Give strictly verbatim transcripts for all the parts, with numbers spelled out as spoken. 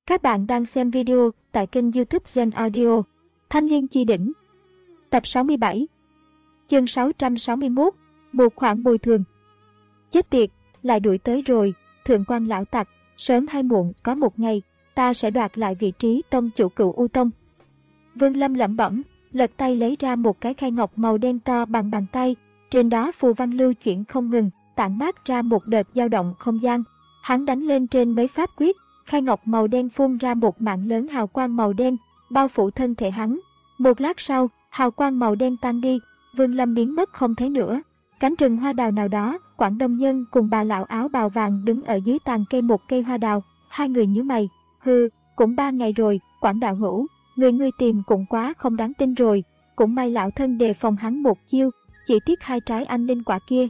Các bạn đang xem video tại kênh YouTube Gen Audio. Thanh Liên Chi Đỉnh. Tập sáu mươi bảy. Chương sáu trăm sáu mươi mốt. Một khoản bồi thường. Chết tiệt, lại đuổi tới rồi, thượng quan lão tặc, sớm hay muộn có một ngày, ta sẽ đoạt lại vị trí tông chủ Cửu U Tông. Vương Lâm lẩm bẩm, lật tay lấy ra một cái khay ngọc màu đen to bằng bàn tay, trên đó phù văn lưu chuyển không ngừng, tản mát ra một đợt dao động không gian. Hắn đánh lên trên mấy pháp quyết, khay ngọc màu đen phun ra một mạng lớn hào quang màu đen, bao phủ thân thể hắn. Một lát sau, hào quang màu đen tan đi, Vương Lâm biến mất không thấy nữa. Cánh rừng hoa đào nào đó, Quảng Đông Nhân cùng bà lão áo bào vàng đứng ở dưới tàn cây một cây hoa đào, hai người nhíu mày, hừ, cũng ba ngày rồi, Quảng đạo hữu, người ngươi tìm cũng quá không đáng tin rồi, cũng may lão thân đề phòng hắn một chiêu, chỉ tiếc hai trái anh linh quả kia.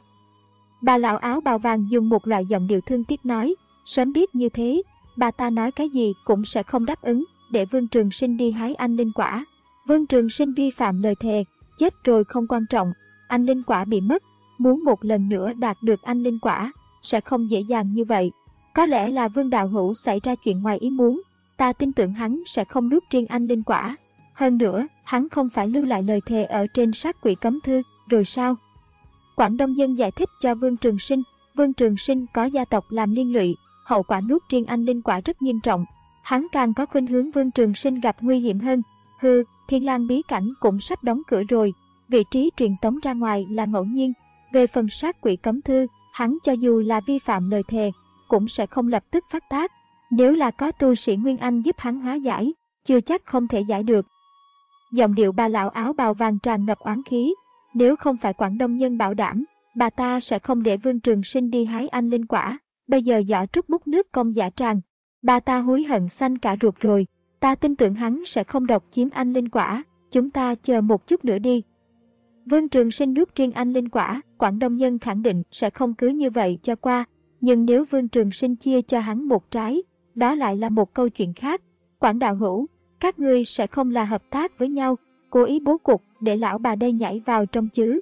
Bà lão áo bào vàng dùng một loại giọng điệu thương tiếc nói, sớm biết như thế, bà ta nói cái gì cũng sẽ không đáp ứng, để Vương Trường Sinh đi hái anh linh quả. Vương Trường Sinh vi phạm lời thề, chết rồi không quan trọng, anh linh quả bị mất, muốn một lần nữa đạt được anh linh quả, sẽ không dễ dàng như vậy. Có lẽ là Vương đạo hữu xảy ra chuyện ngoài ý muốn, ta tin tưởng hắn sẽ không nuốt riêng anh linh quả. Hơn nữa, hắn không phải lưu lại lời thề ở trên sát quỷ cấm thư, rồi sao? Quảng Đông Dân giải thích cho Vương Trường Sinh, Vương Trường Sinh có gia tộc làm liên lụy, hậu quả nuốt riêng anh linh quả rất nghiêm trọng. Hắn càng có khuynh hướng Vương Trường Sinh gặp nguy hiểm hơn. Hừ, Thiên Lang bí cảnh cũng sắp đóng cửa rồi, vị trí truyền tống ra ngoài là ngẫu nhiên. Về phần sát quỷ cấm thư, hắn cho dù là vi phạm lời thề, cũng sẽ không lập tức phát tác. Nếu là có tu sĩ Nguyên Anh giúp hắn hóa giải, chưa chắc không thể giải được. Giọng điệu bà lão áo bào vàng tràn ngập oán khí. Nếu không phải Quảng Đông Nhân bảo đảm, bà ta sẽ không để Vương Trường Sinh đi hái anh linh quả. Bây giờ giỏ trút bút nước công giả tràn, bà ta hối hận xanh cả ruột rồi. Ta tin tưởng hắn sẽ không độc chiếm anh linh quả, chúng ta chờ một chút nữa đi. Vương Trường Sinh nuốt riêng anh linh quả, Quảng Đông Nhân khẳng định sẽ không cứ như vậy cho qua. Nhưng nếu Vương Trường Sinh chia cho hắn một trái, đó lại là một câu chuyện khác. Quảng đạo hữu, các ngươi sẽ không là hợp tác với nhau, cố ý bố cục để lão bà đây nhảy vào trong chứ?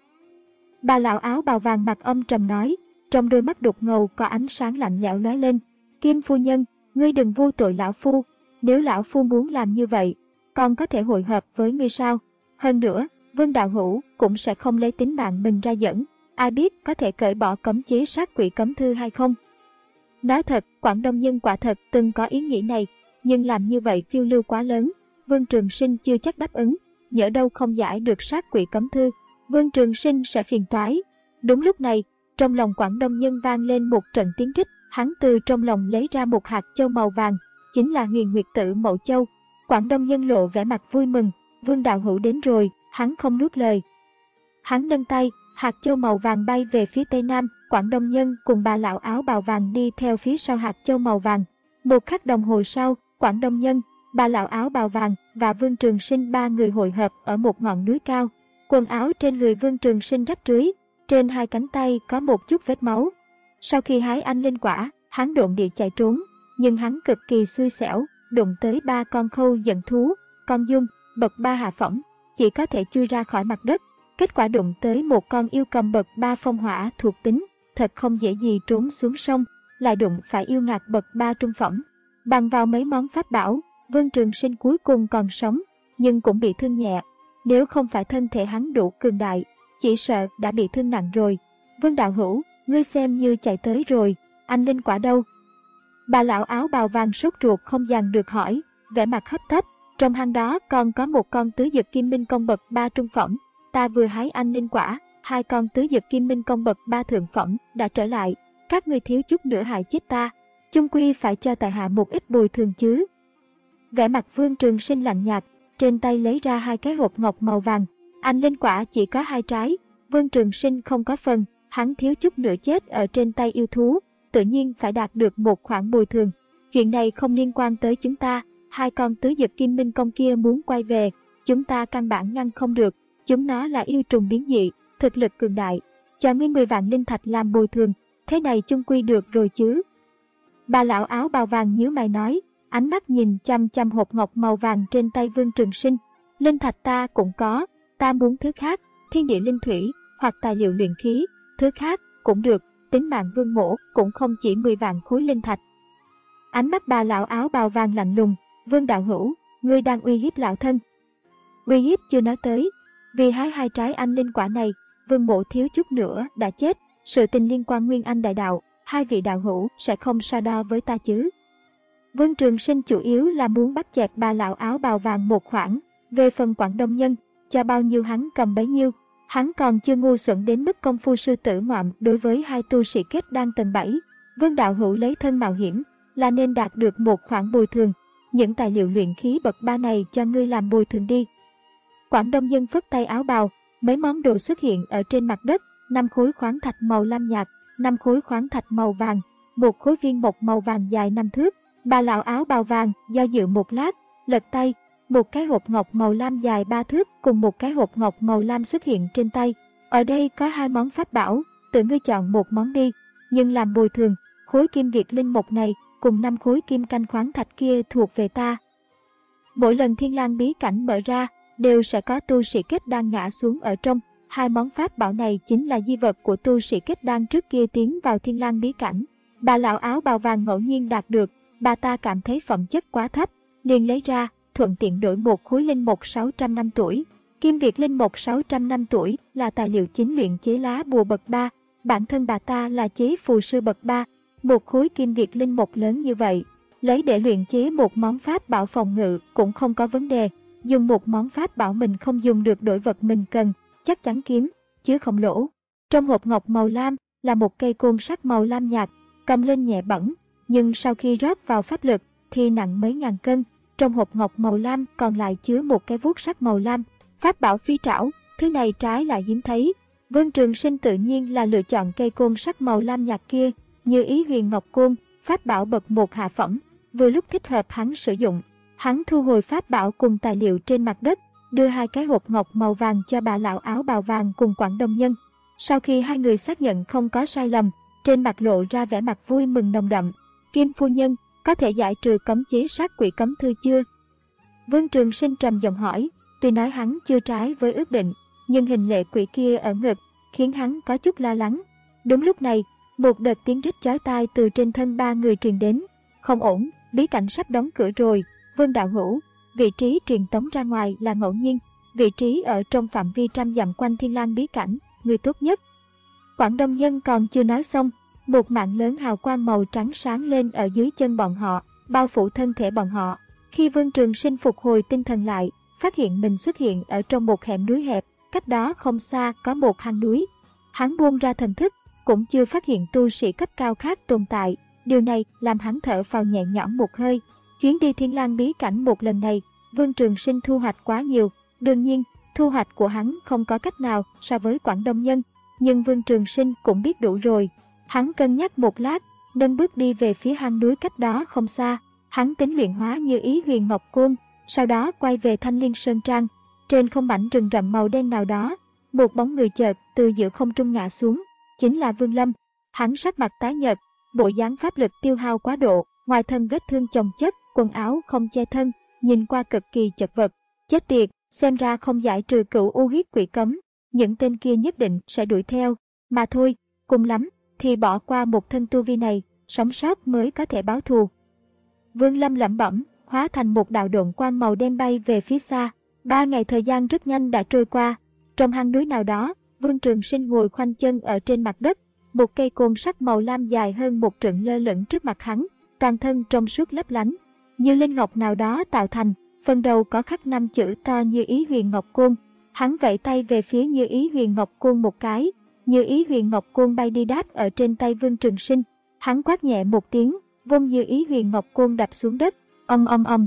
Bà lão áo bào vàng mặt âm trầm nói, trong đôi mắt đục ngầu có ánh sáng lạnh lẽo lóe lên. Kim phu nhân, ngươi đừng vu tội lão phu, nếu lão phu muốn làm như vậy, còn có thể hội hợp với ngươi sao? Hơn nữa, Vương đạo hữu cũng sẽ không lấy tính mạng mình ra dẫn, ai biết có thể cởi bỏ cấm chế sát quỷ cấm thư hay không? Nói thật, Quảng Đông Nhân quả thật từng có ý nghĩ này, nhưng làm như vậy phiêu lưu quá lớn, Vương Trường Sinh chưa chắc đáp ứng, nhỡ đâu không giải được sát quỷ cấm thư, Vương Trường Sinh sẽ phiền toái. Đúng lúc này, trong lòng Quảng Đông Nhân vang lên một trận tiếng rít, hắn từ trong lòng lấy ra một hạt châu màu vàng, chính là Huyền Nguyệt Tử Mậu Châu. Quảng Đông Nhân lộ vẻ mặt vui mừng, Vương đạo hữu đến rồi, hắn không nuốt lời. Hắn nâng tay, hạt châu màu vàng bay về phía tây nam, Quảng Đông Nhân cùng bà lão áo bào vàng đi theo phía sau hạt châu màu vàng. Một khắc đồng hồ sau, Quảng Đông Nhân, bà lão áo bào vàng và Vương Trường Sinh ba người hội hợp ở một ngọn núi cao. Quần áo trên người Vương Trường Sinh rách rưới, trên hai cánh tay có một chút vết máu. Sau khi hái anh linh quả, hắn độn địa chạy trốn, nhưng hắn cực kỳ xui xẻo, đụng tới ba con khâu giận thú, con dung, bậc ba hạ phẩm, chỉ có thể chui ra khỏi mặt đất. Kết quả đụng tới một con yêu cầm bậc ba phong hỏa thuộc tính, thật không dễ gì trốn xuống sông, lại đụng phải yêu ngạc bậc ba trung phẩm. Bằng vào mấy món pháp bảo, Vương Trường Sinh cuối cùng còn sống, nhưng cũng bị thương nhẹ. Nếu không phải thân thể hắn đủ cường đại, chỉ sợ đã bị thương nặng rồi. Vương đạo hữu, ngươi xem như chạy tới rồi, anh linh quả đâu? Bà lão áo bào vàng sốt ruột không dằn được hỏi, vẻ mặt hấp tấp. Trong hang đó còn có một con tứ dực kim minh công bậc ba trung phẩm, ta vừa hái anh linh quả, hai con tứ dực kim minh công bậc ba thượng phẩm đã trở lại, các ngươi thiếu chút nữa hại chết ta, chung quy phải cho tại hạ một ít bồi thường chứ. Vẻ mặt Vương Trường Sinh lạnh nhạt, trên tay lấy ra hai cái hộp ngọc màu vàng, anh linh quả chỉ có hai trái, Vương Trường Sinh không có phần, hắn thiếu chút nữa chết ở trên tay yêu thú, tự nhiên phải đạt được một khoản bồi thường. Chuyện này không liên quan tới chúng ta, hai con tứ dực kim minh công kia muốn quay về, chúng ta căn bản ngăn không được, chúng nó là yêu trùng biến dị, thực lực cường đại, cho ngươi mười vạn linh thạch làm bồi thường, thế này chung quy được rồi chứ? Bà lão áo bào vàng nhíu mày nói, ánh mắt nhìn chăm chăm hộp ngọc màu vàng trên tay Vương Trường Sinh. Linh thạch ta cũng có, ta muốn thứ khác, thiên địa linh thủy, hoặc tài liệu luyện khí, thứ khác cũng được, tính mạng Vương mỗ cũng không chỉ mười vạn khối linh thạch. Ánh mắt bà lão áo bào vàng lạnh lùng. Vương đạo hữu, ngươi đang uy hiếp lão thân. Uy hiếp chưa nói tới. Vì hái hai trái anh linh quả này, Vương mộ thiếu chút nữa đã chết. Sự tình liên quan Nguyên Anh đại đạo, hai vị đạo hữu sẽ không so đo với ta chứ. Vương Trường Sinh chủ yếu là muốn bắt chẹt bà lão áo bào vàng một khoản. Về phần Quảng Đông Nhân, cho bao nhiêu hắn cầm bấy nhiêu. Hắn còn chưa ngu xuẩn đến mức công phu sư tử ngoạm đối với hai tu sĩ kết đan tầng bảy. Vương đạo hữu lấy thân mạo hiểm là nên đạt được một khoản bồi thường. Những tài liệu luyện khí bậc ba này cho ngươi làm bồi thường đi. Quảng Đông Nhân phất tay áo bào, mấy món đồ xuất hiện ở trên mặt đất, năm khối khoáng thạch màu lam nhạt, năm khối khoáng thạch màu vàng, một khối viên mộc màu vàng dài năm thước. Bà lão áo bào vàng do dự một lát, lật tay, một cái hộp ngọc màu lam dài ba thước cùng một cái hộp ngọc màu lam xuất hiện trên tay. Ở đây có hai món pháp bảo, tự ngươi chọn một món đi, nhưng làm bồi thường, khối kim việt linh mộc này cùng năm khối kim canh khoáng thạch kia thuộc về ta. Mỗi lần Thiên Lang bí cảnh mở ra, đều sẽ có tu sĩ kết đan ngã xuống ở trong. Hai món pháp bảo này chính là di vật của tu sĩ kết đan trước kia tiến vào Thiên Lang bí cảnh. Bà lão áo bào vàng ngẫu nhiên đạt được, bà ta cảm thấy phẩm chất quá thấp, liền lấy ra, thuận tiện đổi một khối linh mộc sáu trăm năm tuổi. Kim việt linh mộc sáu trăm năm tuổi là tài liệu chính luyện chế lá bùa bậc ba, bản thân bà ta là chế phù sư bậc ba. Một khối kim việt linh mộc lớn như vậy, lấy để luyện chế một món pháp bảo phòng ngự cũng không có vấn đề. Dùng một món pháp bảo mình không dùng được đổi vật mình cần, chắc chắn kiếm, chứ không lỗ. Trong hộp ngọc màu lam là một cây côn sắt màu lam nhạt, cầm lên nhẹ bẩn, nhưng sau khi rót vào pháp lực thì nặng mấy ngàn cân. Trong hộp ngọc màu lam còn lại chứa một cái vuốt sắt màu lam, pháp bảo phi trảo, thứ này trái lại hiếm thấy. Vương Trường Sinh tự nhiên là lựa chọn cây côn sắt màu lam nhạt kia, như ý huyền ngọc côn, pháp bảo bậc một hạ phẩm, vừa lúc thích hợp hắn sử dụng. Hắn thu hồi pháp bảo cùng tài liệu trên mặt đất, đưa hai cái hộp ngọc màu vàng cho bà lão áo bào vàng cùng Quảng Đông Nhân. Sau khi hai người xác nhận không có sai lầm, trên mặt lộ ra vẻ mặt vui mừng nồng đậm. Kim phu nhân, có thể giải trừ cấm chế sát quỷ cấm thư chưa? Vương Trường Sinh trầm giọng hỏi, tuy nói hắn chưa trái với ước định, nhưng hình lệ quỷ kia ở ngực, khiến hắn có chút lo lắng. Đúng lúc này, một đợt tiếng rít chói tai từ trên thân ba người truyền đến. Không ổn, bí cảnh sắp đóng cửa rồi. Vương đạo hữu, vị trí truyền tống ra ngoài là ngẫu nhiên, vị trí ở trong phạm vi trăm dặm quanh Thiên Lang bí cảnh, người tốt nhất. Quảng Đông Nhân còn chưa nói xong, một mạng lớn hào quang màu trắng sáng lên ở dưới chân bọn họ, bao phủ thân thể bọn họ. Khi Vương Trường Sinh phục hồi tinh thần lại, phát hiện mình xuất hiện ở trong một hẻm núi hẹp, cách đó không xa có một hang núi. Hắn buông ra thần thức, cũng chưa phát hiện tu sĩ cấp cao khác tồn tại, điều này làm hắn thở phào nhẹ nhõm một hơi. Chuyến đi Thiên Lang bí cảnh một lần này, Vương Trường Sinh thu hoạch quá nhiều, đương nhiên, thu hoạch của hắn không có cách nào so với Quảng Đông Nhân, nhưng Vương Trường Sinh cũng biết đủ rồi. Hắn cân nhắc một lát, nâng bước đi về phía hang núi cách đó không xa. Hắn tính luyện hóa như ý huyền ngọc côn, sau đó quay về Thanh Liên Sơn Trang. Trên không mảnh rừng rậm màu đen nào đó, một bóng người chợt từ giữa không trung ngã xuống, chính là Vương Lâm. Hắn sắc mặt tái nhợt, bộ dáng pháp lực tiêu hao quá độ, ngoài thân vết thương chồng chất, quần áo không che thân, nhìn qua cực kỳ chật vật. Chết tiệt, xem ra không giải trừ cửu u huyết quỷ cấm, những tên kia nhất định sẽ đuổi theo, mà thôi, cùng lắm thì bỏ qua một thân tu vi này, sống sót mới có thể báo thù. Vương Lâm lẩm bẩm, hóa thành một đạo độn quang màu đen bay về phía xa. Ba ngày thời gian rất nhanh đã trôi qua. Trong hang núi nào đó, Vương Trường Sinh ngồi khoanh chân ở trên mặt đất, một cây côn sắt màu lam dài hơn một trượng lơ lửng trước mặt hắn, toàn thân trong suốt lấp lánh, như linh ngọc nào đó tạo thành, phần đầu có khắc năm chữ to Như Ý Huyền Ngọc Côn. Hắn vẫy tay về phía Như Ý Huyền Ngọc Côn một cái, Như Ý Huyền Ngọc Côn bay đi đáp ở trên tay Vương Trường Sinh. Hắn quát nhẹ một tiếng, vung Như Ý Huyền Ngọc Côn đập xuống đất, ong ong ong.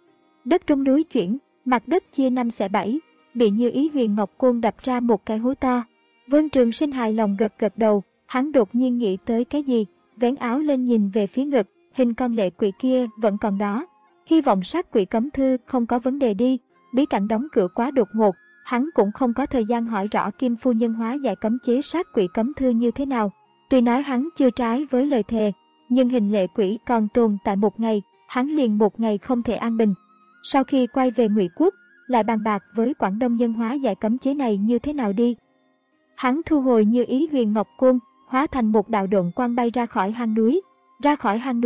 Đất trong núi chuyển, mặt đất chia năm xẻ bảy, bị Như Ý Huyền Ngọc Côn đập ra một cái hố to. Vương Trường Sinh hài lòng gật gật đầu, hắn đột nhiên nghĩ tới cái gì, vén áo lên nhìn về phía ngực, hình con lệ quỷ kia vẫn còn đó. Hy vọng sát quỷ cấm thư không có vấn đề đi, bí cảnh đóng cửa quá đột ngột, hắn cũng không có thời gian hỏi rõ Kim phu nhân hóa giải cấm chế sát quỷ cấm thư như thế nào. Tuy nói hắn chưa trái với lời thề, nhưng hình lệ quỷ còn tồn tại một ngày, hắn liền một ngày không thể an bình. Sau khi quay về Ngụy Quốc, lại bàn bạc với Quảng Đông Nhân hóa giải cấm chế này như thế nào đi. Hắn thu hồi Như Ý Huyền Ngọc Côn, hóa thành một đạo độn quang bay ra khỏi hang núi. Ra khỏi hang núi,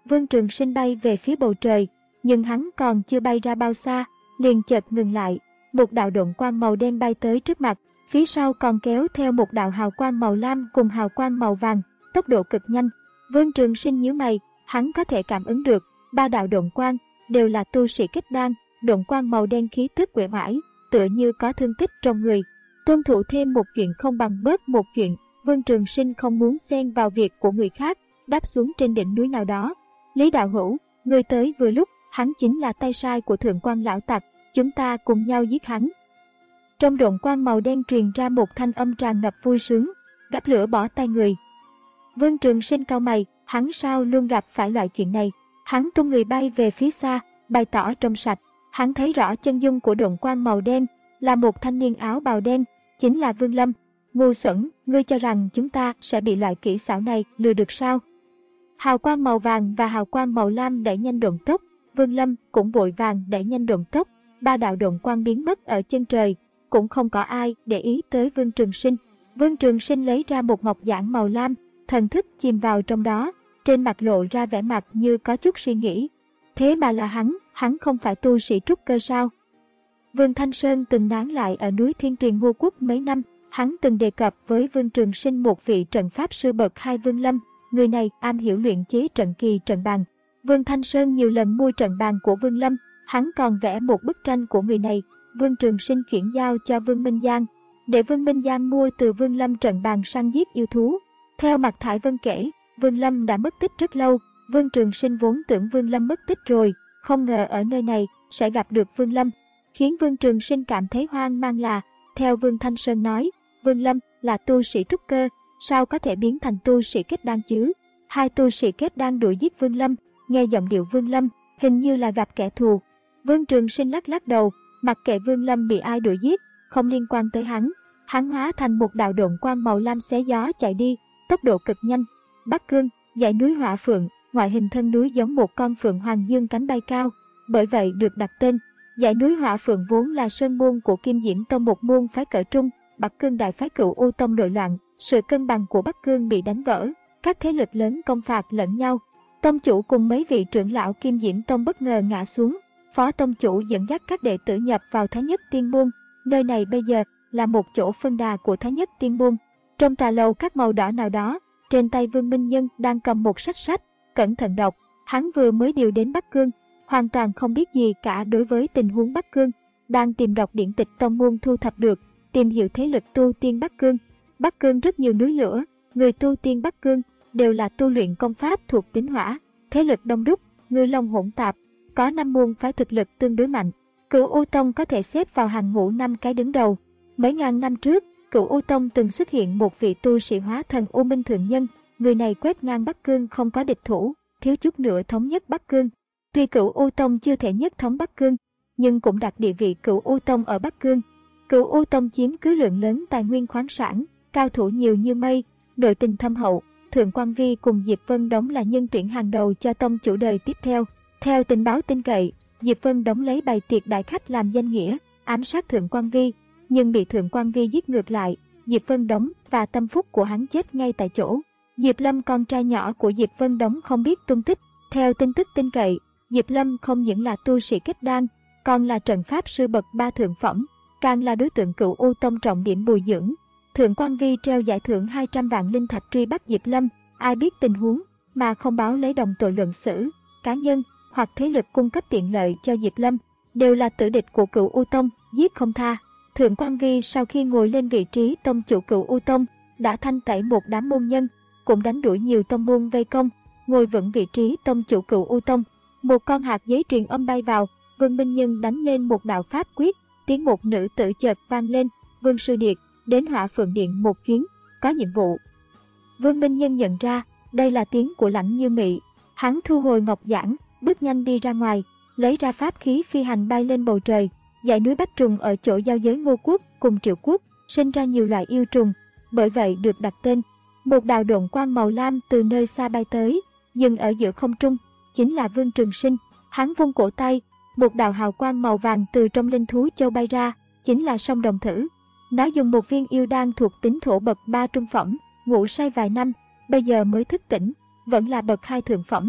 Vương Trường Sinh bay về phía bầu trời, nhưng hắn còn chưa bay ra bao xa, liền chợt ngừng lại. Một đạo độn quang màu đen bay tới trước mặt, phía sau còn kéo theo một đạo hào quang màu lam cùng hào quang màu vàng, tốc độ cực nhanh. Vương Trường Sinh nhíu mày, hắn có thể cảm ứng được, ba đạo độn quang đều là tu sĩ kết đan, độn quang màu đen khí tức uể oải, tựa như có thương tích trong người. Tuân thủ thêm một chuyện không bằng bớt một chuyện, Vương Trường Sinh không muốn xen vào việc của người khác, đáp xuống trên đỉnh núi nào đó. Lý đạo hữu, người tới vừa lúc, hắn chính là tay sai của thượng quan lão tặc, chúng ta cùng nhau giết hắn. Trong độn quang màu đen truyền ra một thanh âm tràn ngập vui sướng, gắp lửa bỏ tay người. Vương Trường Sinh cau mày, hắn sao luôn gặp phải loại chuyện này. Hắn tung người bay về phía xa, bày tỏ trong sạch. Hắn thấy rõ chân dung của độn quang màu đen, là một thanh niên áo bào đen, chính là Vương Lâm. Ngu xuẩn, ngươi cho rằng chúng ta sẽ bị loại kỹ xảo này lừa được sao? Hào quang màu vàng và hào quang màu lam đẩy nhanh độn tốc, Vương Lâm cũng vội vàng đẩy nhanh độn tốc, ba đạo độn quang biến mất ở chân trời, cũng không có ai để ý tới Vương Trường Sinh. Vương Trường Sinh lấy ra một ngọc giản màu lam, thần thức chìm vào trong đó, trên mặt lộ ra vẻ mặt như có chút suy nghĩ. Thế mà là hắn, hắn không phải tu sĩ trúc cơ sao? Vương Thanh Sơn từng nán lại ở núi Thiên Tuyền Ngô Quốc mấy năm, hắn từng đề cập với Vương Trường Sinh một vị trận pháp sư bậc hai Vương Lâm, người này am hiểu luyện chế trận kỳ trận bàn. Vương Thanh Sơn nhiều lần mua trận bàn của Vương Lâm, hắn còn vẽ một bức tranh của người này. Vương Trường Sinh chuyển giao cho Vương Minh Giang, để Vương Minh Giang mua từ Vương Lâm trận bàn săn giết yêu thú. Theo Mạc Thải Vân kể, Vương Lâm đã mất tích rất lâu, Vương Trường Sinh vốn tưởng Vương Lâm mất tích rồi, không ngờ ở nơi này sẽ gặp được Vương Lâm. Khiến Vương Trường Sinh cảm thấy hoang mang là, theo Vương Thanh Sơn nói, Vương Lâm là tu sĩ trúc cơ, sao có thể biến thành tu sĩ kết đan chứ? Hai tu sĩ kết đan đuổi giết Vương Lâm, nghe giọng điệu Vương Lâm, hình như là gặp kẻ thù. Vương Trường Sinh lắc lắc đầu, mặc kệ Vương Lâm bị ai đuổi giết, không liên quan tới hắn. Hắn hóa thành một đạo độn quang màu lam xé gió chạy đi, tốc độ cực nhanh. Bắc Cương, dãy núi Hỏa Phượng, ngoại hình thân núi giống một con phượng hoàng dương cánh bay cao, bởi vậy được đặt tên. Dãy núi Hỏa Phượng vốn là sơn môn của Kim Diễm Tông, một môn phái cỡ trung. Bắc Cương đại phái Cửu U Tông nội loạn, sự cân bằng của Bắc Cương bị đánh vỡ, các thế lực lớn công phạt lẫn nhau. Tông chủ cùng mấy vị trưởng lão Kim Diễm Tông bất ngờ ngã xuống. Phó tông chủ dẫn dắt các đệ tử nhập vào Thái Nhất Tiên Môn. Nơi này bây giờ là một chỗ phân đà của Thái Nhất Tiên Môn. Trong trà lầu các màu đỏ nào đó, trên tay Vương Minh Nhân đang cầm một sách sách, cẩn thận đọc. Hắn vừa mới điều đến Bắc Cương, hoàn toàn không biết gì cả đối với tình huống Bắc Cương, đang tìm đọc điển tịch tông môn thu thập được, tìm hiểu thế lực tu tiên Bắc Cương. Bắc Cương rất nhiều núi lửa, người tu tiên Bắc Cương đều là tu luyện công pháp thuộc tính hỏa, thế lực đông đúc, ngư long hỗn tạp, có năm môn phái thực lực tương đối mạnh. Cửu U Tông có thể xếp vào hàng ngũ năm cái đứng đầu. Mấy ngàn năm trước, Cửu U Tông từng xuất hiện một vị tu sĩ hóa thần U Minh Thượng Nhân, người này quét ngang Bắc Cương không có địch thủ, thiếu chút nữa thống nhất Bắc Cương. Tuy Cửu U Tông chưa thể nhất thống Bắc Cương, nhưng cũng đạt địa vị Cửu U Tông ở Bắc Cương. Cửu U Tông chiếm cứ lượng lớn tài nguyên khoáng sản, cao thủ nhiều như mây, nội tình thâm hậu. Thượng Quan Vi cùng Diệp Vân Đống là nhân tuyển hàng đầu cho tông chủ đời tiếp theo. Theo tình báo tin cậy, Diệp Vân Đống lấy bày tiệc đại khách làm danh nghĩa, ám sát Thượng Quan Vi, nhưng bị Thượng Quan Vi giết ngược lại. Diệp Vân Đống và tâm phúc của hắn chết ngay tại chỗ. Diệp Lâm, con trai nhỏ của Diệp Vân Đống, không biết tung tích. Theo tin tức tin cậy, Diệp Lâm không những là tu sĩ kết đan, còn là trận pháp sư bậc ba thượng phẩm, càng là đối tượng Cửu U Tông trọng điểm bồi dưỡng. Thượng Quan Vi treo giải thưởng hai trăm vạn linh thạch truy bắt Diệp Lâm, ai biết tình huống mà không báo lấy đồng tội luận xử. Cá nhân hoặc thế lực cung cấp tiện lợi cho Diệp Lâm đều là tử địch của Cửu U Tông, giết không tha. Thượng Quan Vi sau khi ngồi lên vị trí tông chủ Cửu U Tông, đã thanh tẩy một đám môn nhân, cũng đánh đuổi nhiều tông môn vây công, ngồi vững vị trí tông chủ Cửu U Tông. Một con hạt giấy truyền âm bay vào, Vương Minh Nhân đánh lên một đạo pháp quyết, tiếng một nữ tử chợt vang lên, Vương Sư Điệt, đến Hỏa Phượng Điện một chuyến, có nhiệm vụ. Vương Minh Nhân nhận ra, đây là tiếng của Lãnh Như Mị, hắn thu hồi ngọc giản, bước nhanh đi ra ngoài, lấy ra pháp khí phi hành bay lên bầu trời. Dãy núi Bách Trùng ở chỗ giao giới Ngô Quốc cùng Triệu Quốc, sinh ra nhiều loại yêu trùng, bởi vậy được đặt tên. Một đạo độn quang màu lam từ nơi xa bay tới, dừng ở giữa không trung, chính là Vương Trường Sinh. Hắn vung cổ tay, một đạo hào quang màu vàng từ trong linh thú châu bay ra, chính là Song Đồng Thử. Nó dùng một viên yêu đan thuộc tính thổ bậc ba trung phẩm, ngủ say vài năm, bây giờ mới thức tỉnh, vẫn là bậc hai thượng phẩm.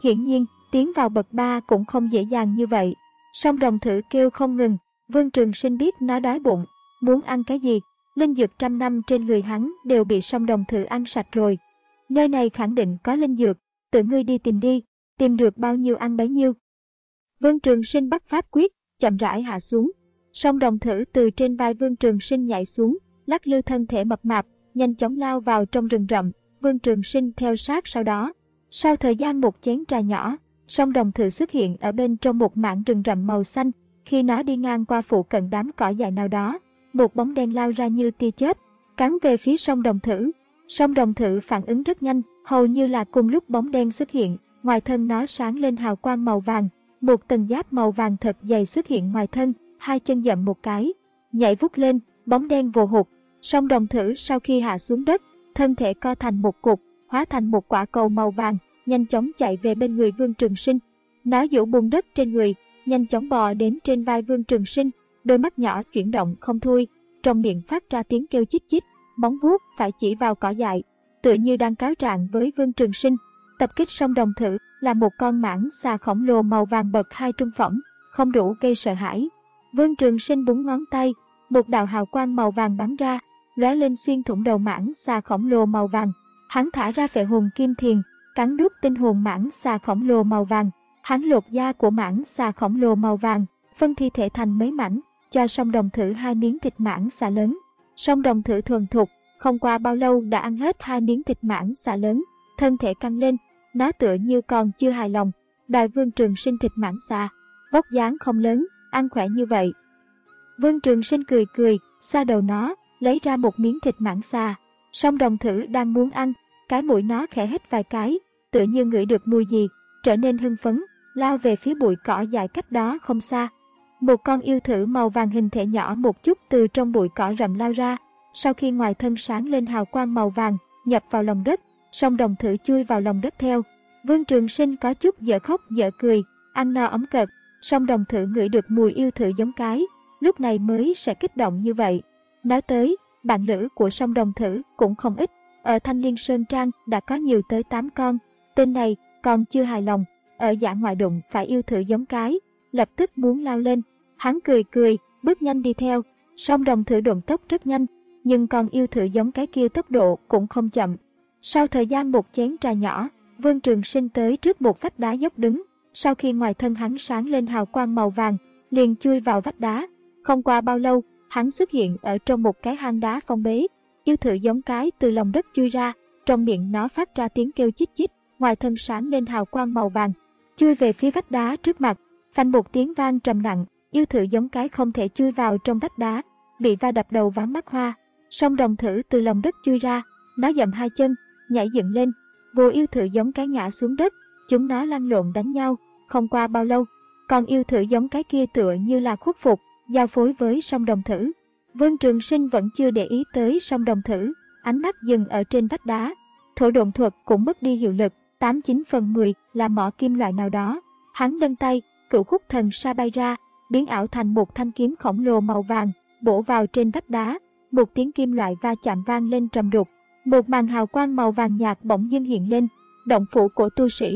Hiển nhiên, tiến vào bậc ba cũng không dễ dàng như vậy. Song đồng thử kêu không ngừng, Vương Trường Sinh biết nó đói bụng, muốn ăn cái gì. Linh dược trăm năm trên người hắn đều bị song đồng thử ăn sạch rồi. Nơi này khẳng định có linh dược, tự ngươi đi tìm đi, tìm được bao nhiêu ăn bấy nhiêu. Vương Trường Sinh bắt pháp quyết, chậm rãi hạ xuống. Song đồng thử từ trên vai Vương Trường Sinh nhảy xuống, lắc lư thân thể mập mạp, nhanh chóng lao vào trong rừng rậm. Vương Trường Sinh theo sát sau đó. Sau thời gian một chén trà nhỏ, song đồng thử xuất hiện ở bên trong một mảng rừng rậm màu xanh. Khi nó đi ngang qua phụ cận đám cỏ dại nào đó, một bóng đen lao ra như tia chớp, cắn về phía song đồng thử. Song đồng thử phản ứng rất nhanh, hầu như là cùng lúc bóng đen xuất hiện, ngoài thân nó sáng lên hào quang màu vàng, một tầng giáp màu vàng thật dày xuất hiện ngoài thân, hai chân dậm một cái, nhảy vút lên, bóng đen vồ hụt. Song đồng thử sau khi hạ xuống đất, thân thể co thành một cục, hóa thành một quả cầu màu vàng, nhanh chóng chạy về bên người Vương Trường Sinh. Nó giũ bùn đất trên người, nhanh chóng bò đến trên vai Vương Trường Sinh, đôi mắt nhỏ chuyển động không thôi, trong miệng phát ra tiếng kêu chích chích, móng vuốt phải chỉ vào cỏ dại, tựa như đang cáo trạng với Vương Trường Sinh. Tập kích song đồng thử là một con mãng xà khổng lồ màu vàng bậc hai trung phẩm, không đủ gây sợ hãi. Vương Trường Sinh búng ngón tay, một đạo hào quang màu vàng bắn ra, lóe lên xuyên thủng đầu mãng xà khổng lồ màu vàng. Hắn thả ra phệ hồn kim thiền, cắn đứt tinh hồn mãng xà khổng lồ màu vàng. Hắn lột da của mãng xà khổng lồ màu vàng, phân thi thể thành mấy mảnh, cho song đồng thử hai miếng thịt mãng xà lớn. Song đồng thử thuần thục, không qua bao lâu đã ăn hết hai miếng thịt mãng xà lớn, thân thể căng lên, nó tựa như còn chưa hài lòng, đòi Vương Trường Sinh thịt mãng xà. Vóc dáng không lớn, ăn khỏe như vậy. Vương Trường Sinh cười cười, xoa đầu nó, lấy ra một miếng thịt mãng xà. Song đồng thử đang muốn ăn, cái mũi nó khẽ hít vài cái, tựa như ngửi được mùi gì, trở nên hưng phấn, lao về phía bụi cỏ dại cách đó không xa. Một con yêu thử màu vàng hình thể nhỏ một chút từ trong bụi cỏ rậm lao ra, sau khi ngoài thân sáng lên hào quang màu vàng, nhập vào lòng đất, song đồng thử chui vào lòng đất theo. Vương Trường Sinh có chút dở khóc dở cười, ăn no ấm cật, song đồng thử ngửi được mùi yêu thử giống cái, lúc này mới sẽ kích động như vậy. Nói tới, bạn lữ của song đồng thử cũng không ít, ở Thanh Liên Sơn Trang đã có nhiều tới tám con, tên này còn chưa hài lòng, ở dã ngoại đụng phải yêu thử giống cái, lập tức muốn lao lên. Hắn cười cười, bước nhanh đi theo, song đồng thử độn tốc rất nhanh, nhưng con yêu thử giống cái kia tốc độ cũng không chậm. Sau thời gian một chén trà nhỏ, Vương Trường Sinh tới trước một vách đá dốc đứng, sau khi ngoài thân hắn sáng lên hào quang màu vàng, liền chui vào vách đá. Không qua bao lâu, hắn xuất hiện ở trong một cái hang đá phong bế. Yêu thử giống cái từ lòng đất chui ra, trong miệng nó phát ra tiếng kêu chích chích, ngoài thân sáng lên hào quang màu vàng, chui về phía vách đá trước mặt. Phanh một tiếng vang trầm nặng, yêu thử giống cái không thể chui vào trong vách đá, bị va đập đầu ván mắt hoa. Song đồng thử từ lòng đất chui ra, nó dậm hai chân, nhảy dựng lên, vô yêu thử giống cái ngã xuống đất, chúng nó lăn lộn đánh nhau. Không qua bao lâu, còn yêu thử giống cái kia tựa như là khuất phục, giao phối với song đồng thử. Vương Trường Sinh vẫn chưa để ý tới song đồng thử, ánh mắt dừng ở trên vách đá. Thổ độn thuật cũng mất đi hiệu lực, tám chín phần mười là mỏ kim loại nào đó. Hắn nâng tay, cửu khúc thần sa bay ra, biến ảo thành một thanh kiếm khổng lồ màu vàng, bổ vào trên vách đá. Một tiếng kim loại va chạm vang lên trầm đục, một màn hào quang màu vàng nhạt bỗng dưng hiện lên, động phủ của tu sĩ.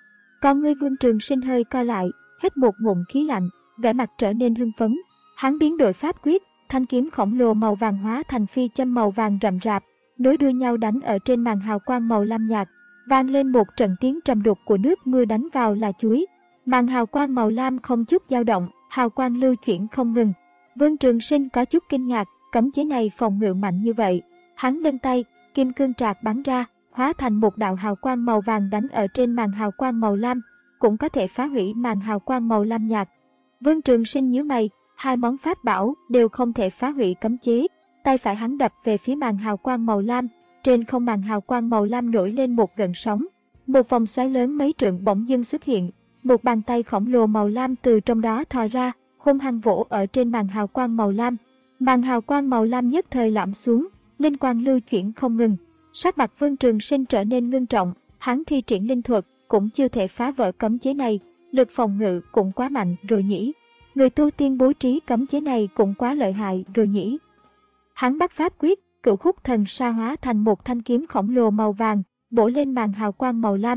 Con ngươi Vương Trường Sinh hơi co lại, hít một ngụm khí lạnh, vẻ mặt trở nên hưng phấn. Hắn biến đổi pháp quyết, thanh kiếm khổng lồ màu vàng hóa thành phi châm màu vàng rậm rạp, nối đuôi nhau đánh ở trên màn hào quang màu lam nhạt, vang lên một trận tiếng trầm đục của nước mưa đánh vào là chuối. Màn hào quang màu lam không chút dao động, hào quang lưu chuyển không ngừng. Vương Trường Sinh có chút kinh ngạc, cấm chế này phòng ngự mạnh như vậy. Hắn nâng tay, kim cương trạc bắn ra, hóa thành một đạo hào quang màu vàng đánh ở trên màn hào quang màu lam, cũng có thể phá hủy màn hào quang màu lam nhạt. Vương Trường Sinh nhíu mày, hai món pháp bảo đều không thể phá hủy cấm chế. Tay phải hắn đập về phía màn hào quang màu lam, trên không màn hào quang màu lam nổi lên một gợn sóng, một vòng xoáy lớn mấy trượng bỗng dưng xuất hiện, một bàn tay khổng lồ màu lam từ trong đó thò ra, hung hăng vỗ ở trên màn hào quang màu lam. Màn hào quang màu lam nhất thời lõm xuống, linh quang lưu chuyển không ngừng. Sắc mặt Vương Trường Sinh trở nên ngưng trọng, hắn thi triển linh thuật cũng chưa thể phá vỡ cấm chế này, lực phòng ngự cũng quá mạnh rồi nhỉ. Người tu tiên bố trí cấm chế này cũng quá lợi hại rồi nhỉ. Hắn bắt pháp quyết, cửu khúc thần sa hóa thành một thanh kiếm khổng lồ màu vàng, bổ lên màn hào quang màu lam.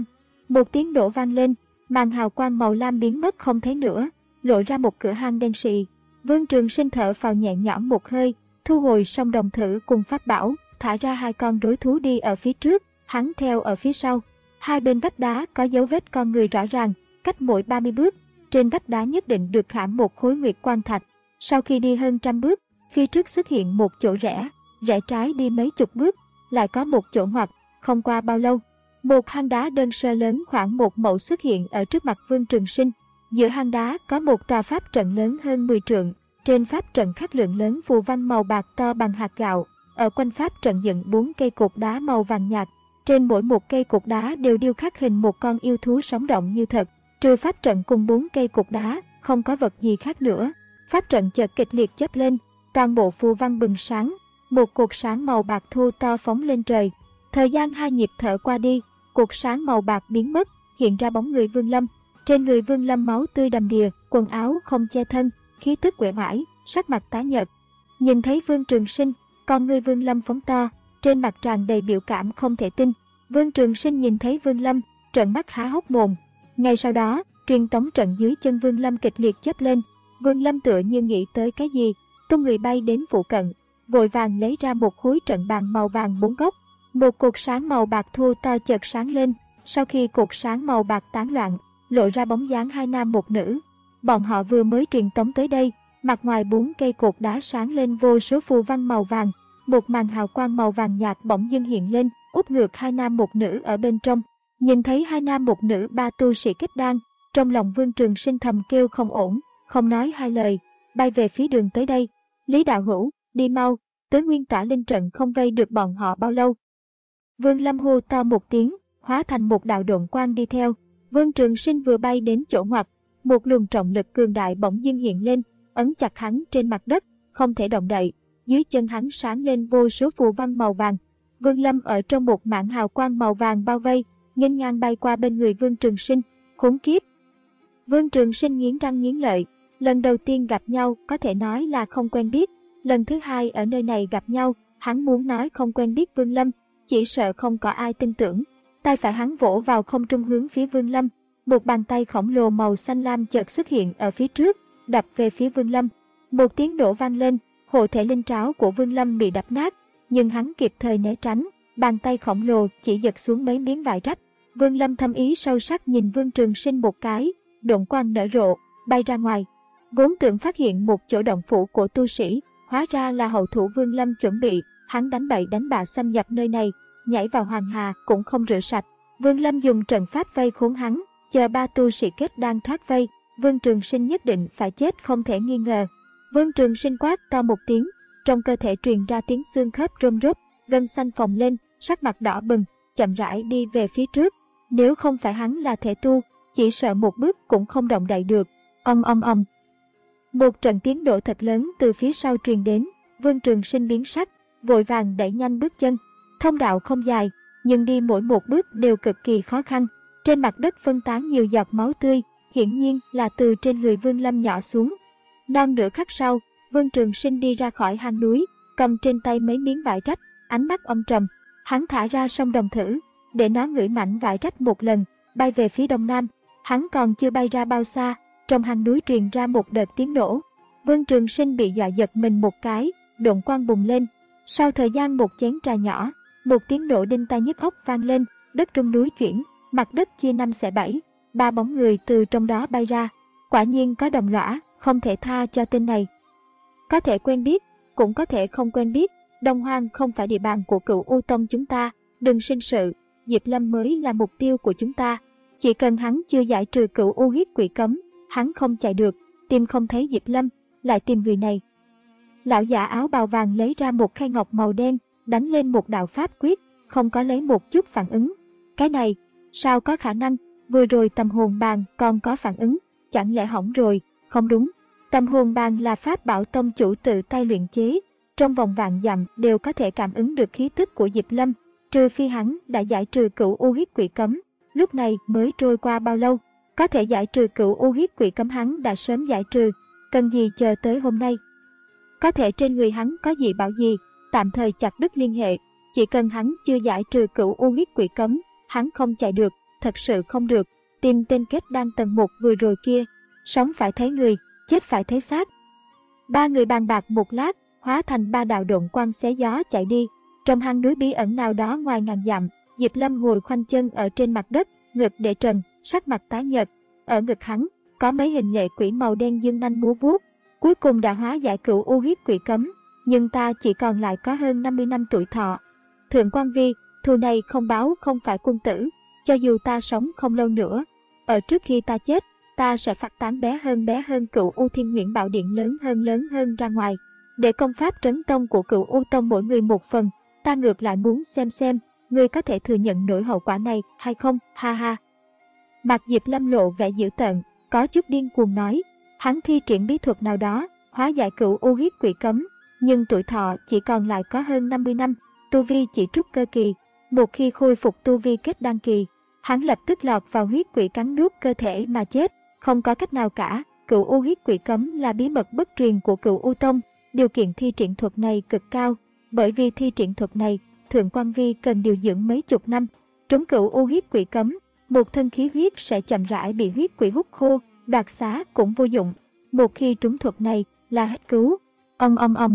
Một tiếng nổ vang lên, màn hào quang màu lam biến mất không thấy nữa, lộ ra một cửa hang đen sì. Vương Trường Sinh thở phào nhẹ nhõm một hơi, thu hồi song đồng thử cùng pháp bảo, thả ra hai con rối thú đi ở phía trước, hắn theo ở phía sau. Hai bên vách đá có dấu vết con người rõ ràng, cách mỗi ba mươi bước, trên vách đá nhất định được khảm một khối nguyệt quan thạch. Sau khi đi hơn trăm bước, phía trước xuất hiện một chỗ rẽ, rẽ trái đi mấy chục bước, lại có một chỗ ngoặt. Không qua bao lâu, một hang đá đơn sơ lớn khoảng một mẫu xuất hiện ở trước mặt Vương Trường Sinh. Giữa hang đá có một tòa pháp trận lớn hơn mười trượng, trên pháp trận khắc lượng lớn phù văn màu bạc to bằng hạt gạo. Ở quanh pháp trận dựng bốn cây cột đá màu vàng nhạt, trên mỗi một cây cột đá đều điêu khắc hình một con yêu thú sống động như thật. Trừ pháp trận cùng bốn cây cột đá, không có vật gì khác nữa. Pháp trận chợt kịch liệt chớp lên, toàn bộ phù văn bừng sáng, một cột sáng màu bạc thô to phóng lên trời. Thời gian hai nhịp thở qua đi, cột sáng màu bạc biến mất, hiện ra bóng người Vương Lâm. Trên người Vương Lâm máu tươi đầm đìa, quần áo không che thân, khí tức uể oải, sắc mặt tái nhợt. Nhìn thấy Vương Trường Sinh, con người Vương Lâm phóng to, trên mặt tràn đầy biểu cảm không thể tin. Vương Trường Sinh nhìn thấy Vương Lâm, trợn mắt há hốc mồm. Ngay sau đó, truyền tống trận dưới chân Vương Lâm kịch liệt chớp lên. Vương Lâm tựa như nghĩ tới cái gì, tung người bay đến phụ cận, vội vàng lấy ra một khối trận bàn màu vàng bốn góc. Một cột sáng màu bạc thô to chợt sáng lên, sau khi cột sáng màu bạc tán loạn, lộ ra bóng dáng hai nam một nữ. Bọn họ vừa mới truyền tống tới đây, mặt ngoài bốn cây cột đá sáng lên vô số phù văn màu vàng, một màn hào quang màu vàng nhạt bỗng dưng hiện lên, úp ngược hai nam một nữ ở bên trong. Nhìn thấy hai nam một nữ ba tu sĩ kết đan, trong lòng Vương Trường Sinh thầm kêu không ổn, không nói hai lời, bay về phía đường tới đây. Lý đạo hữu, đi mau, tứ nguyên tỏa linh trận không vây được bọn họ bao lâu. Vương Lâm hô to một tiếng, hóa thành một đạo độn quang đi theo. Vương Trường Sinh vừa bay đến chỗ ngoặt, một luồng trọng lực cường đại bỗng dưng hiện lên, ấn chặt hắn trên mặt đất, không thể động đậy. Dưới chân hắn sáng lên vô số phù văn màu vàng. Vương Lâm ở trong một mảng hào quang màu vàng bao vây, nghênh ngang bay qua bên người Vương Trường Sinh. Khốn kiếp! Vương Trường Sinh nghiến răng nghiến lợi. Lần đầu tiên gặp nhau có thể nói là không quen biết, lần thứ hai ở nơi này gặp nhau, hắn muốn nói không quen biết Vương Lâm, chỉ sợ không có ai tin tưởng. Tay phải hắn vỗ vào không trung hướng phía Vương Lâm, một bàn tay khổng lồ màu xanh lam chợt xuất hiện ở phía trước, đập về phía Vương Lâm. Một tiếng nổ vang lên, hộ thể linh tráo của Vương Lâm bị đập nát, nhưng hắn kịp thời né tránh, bàn tay khổng lồ chỉ giật xuống mấy miếng vải rách. Vương Lâm thâm ý sâu sắc nhìn Vương Trường Sinh một cái, độn quang nở rộ, bay ra ngoài. Vốn tưởng phát hiện một chỗ động phủ của tu sĩ, hóa ra là hậu thủ Vương Lâm chuẩn bị. Hắn đánh bậy đánh bạ xâm nhập nơi này, nhảy vào hoàng hà cũng không rửa sạch. Vương Lâm dùng trận pháp vây khốn hắn, chờ ba tu sĩ kết đang thoát vây, Vương Trường Sinh nhất định phải chết không thể nghi ngờ. Vương Trường Sinh quát to một tiếng, trong cơ thể truyền ra tiếng xương khớp rôm rốp, gân xanh phồng lên, sắc mặt đỏ bừng, chậm rãi đi về phía trước. Nếu không phải hắn là thể tu, chỉ sợ một bước cũng không động đậy được. Ong ong ong. Một trận tiếng nổ thật lớn từ phía sau truyền đến, Vương Trường Sinh biến sắc, vội vàng đẩy nhanh bước chân. Thông đạo không dài, nhưng đi mỗi một bước đều cực kỳ khó khăn. Trên mặt đất phân tán nhiều giọt máu tươi, hiển nhiên là từ trên người Vương Lâm nhỏ xuống. Non nửa khắc sau, Vương Trường Sinh đi ra khỏi hang núi, cầm trên tay mấy miếng vải rách, ánh mắt âm trầm. Hắn thả ra song đồng thử, để nó ngửi mảnh vải rách một lần, bay về phía đông nam. Hắn còn chưa bay ra bao xa, trong hang núi truyền ra một đợt tiếng nổ. Vương Trường Sinh bị dọa giật mình một cái, độn quang bùng lên. Sau thời gian một chén trà nhỏ, một tiếng nổ đinh tai nhức óc vang lên, đất rung núi chuyển, mặt đất chia năm xẻ bảy, ba bóng người từ trong đó bay ra. Quả nhiên có đồng lõa, không thể tha cho tên này. Có thể quen biết, cũng có thể không quen biết. Đông Hoang không phải địa bàn của Cửu U Tông chúng ta, đừng sinh sự. Diệp Lâm mới là mục tiêu của chúng ta. Chỉ cần hắn chưa giải trừ Cửu U huyết quỷ cấm, hắn không chạy được. Tìm không thấy Diệp Lâm, lại tìm người này. Lão giả áo bào vàng lấy ra một khay ngọc màu đen, đánh lên một đạo pháp quyết, không có lấy một chút phản ứng. Cái này, sao có khả năng? Vừa rồi tầm hồn bàn còn có phản ứng, chẳng lẽ hỏng rồi? Không đúng, tầm hồn bàn là pháp bảo tông chủ tự tay luyện chế, trong vòng vạn dặm đều có thể cảm ứng được khí tức của Diệp Lâm, trừ phi hắn đã giải trừ Cửu U huyết quỷ cấm. Lúc này mới trôi qua bao lâu? Có thể giải trừ Cửu U huyết quỷ cấm hắn đã sớm giải trừ, cần gì chờ tới hôm nay? Có thể trên người hắn có gì bảo gì, tạm thời chặt đứt liên hệ, chỉ cần hắn chưa giải trừ Cửu U huyết quỷ cấm, hắn không chạy được. thật sự không được, tìm tên kết đan tầng một vừa rồi kia, sống phải thấy người, chết phải thấy xác. Ba người bàn bạc một lát, hóa thành ba đạo độn quang xé gió chạy đi. Trong hang núi bí ẩn nào đó ngoài ngàn dặm, Diệp Lâm ngồi khoanh chân ở trên mặt đất, ngực để trần, sắc mặt tái nhợt. Ở ngực hắn có mấy hình lệ quỷ màu đen dương nanh múa vuốt. Cuối cùng đã hóa giải cửu u huyết quỷ cấm, nhưng ta chỉ còn lại có hơn năm mươi năm tuổi thọ. Thượng quan Vi, thù này không báo không phải quân tử, cho dù ta sống không lâu nữa, ở trước khi ta chết, ta sẽ phát tán bé hơn bé hơn cửu u thiên nguyện bảo điện lớn hơn lớn hơn ra ngoài, để công pháp trấn tông của cửu u tông mỗi người một phần. Ta ngược lại muốn xem xem, ngươi có thể thừa nhận nỗi hậu quả này hay không, ha ha. Mặt Diệp Lâm lộ vẻ dữ tợn, có chút điên cuồng nói, hắn thi triển bí thuật nào đó, hóa giải cửu u huyết quỷ cấm, nhưng tuổi thọ chỉ còn lại có hơn năm mươi năm, tu vi chỉ trúc cơ kỳ. Một khi khôi phục tu vi kết đan kỳ, hắn lập tức lọt vào huyết quỷ cắn nuốt cơ thể mà chết, không có cách nào cả. Cửu u huyết quỷ cấm là bí mật bất truyền của cửu u tông, điều kiện thi triển thuật này cực cao, bởi vì thi triển thuật này, Thượng quan Vi cần điều dưỡng mấy chục năm. Trúng cửu u huyết quỷ cấm, một thân khí huyết sẽ chậm rãi bị huyết quỷ hút khô, đoạt xá cũng vô dụng. Một khi trúng thuật này là hết cứu. Ong ong ong.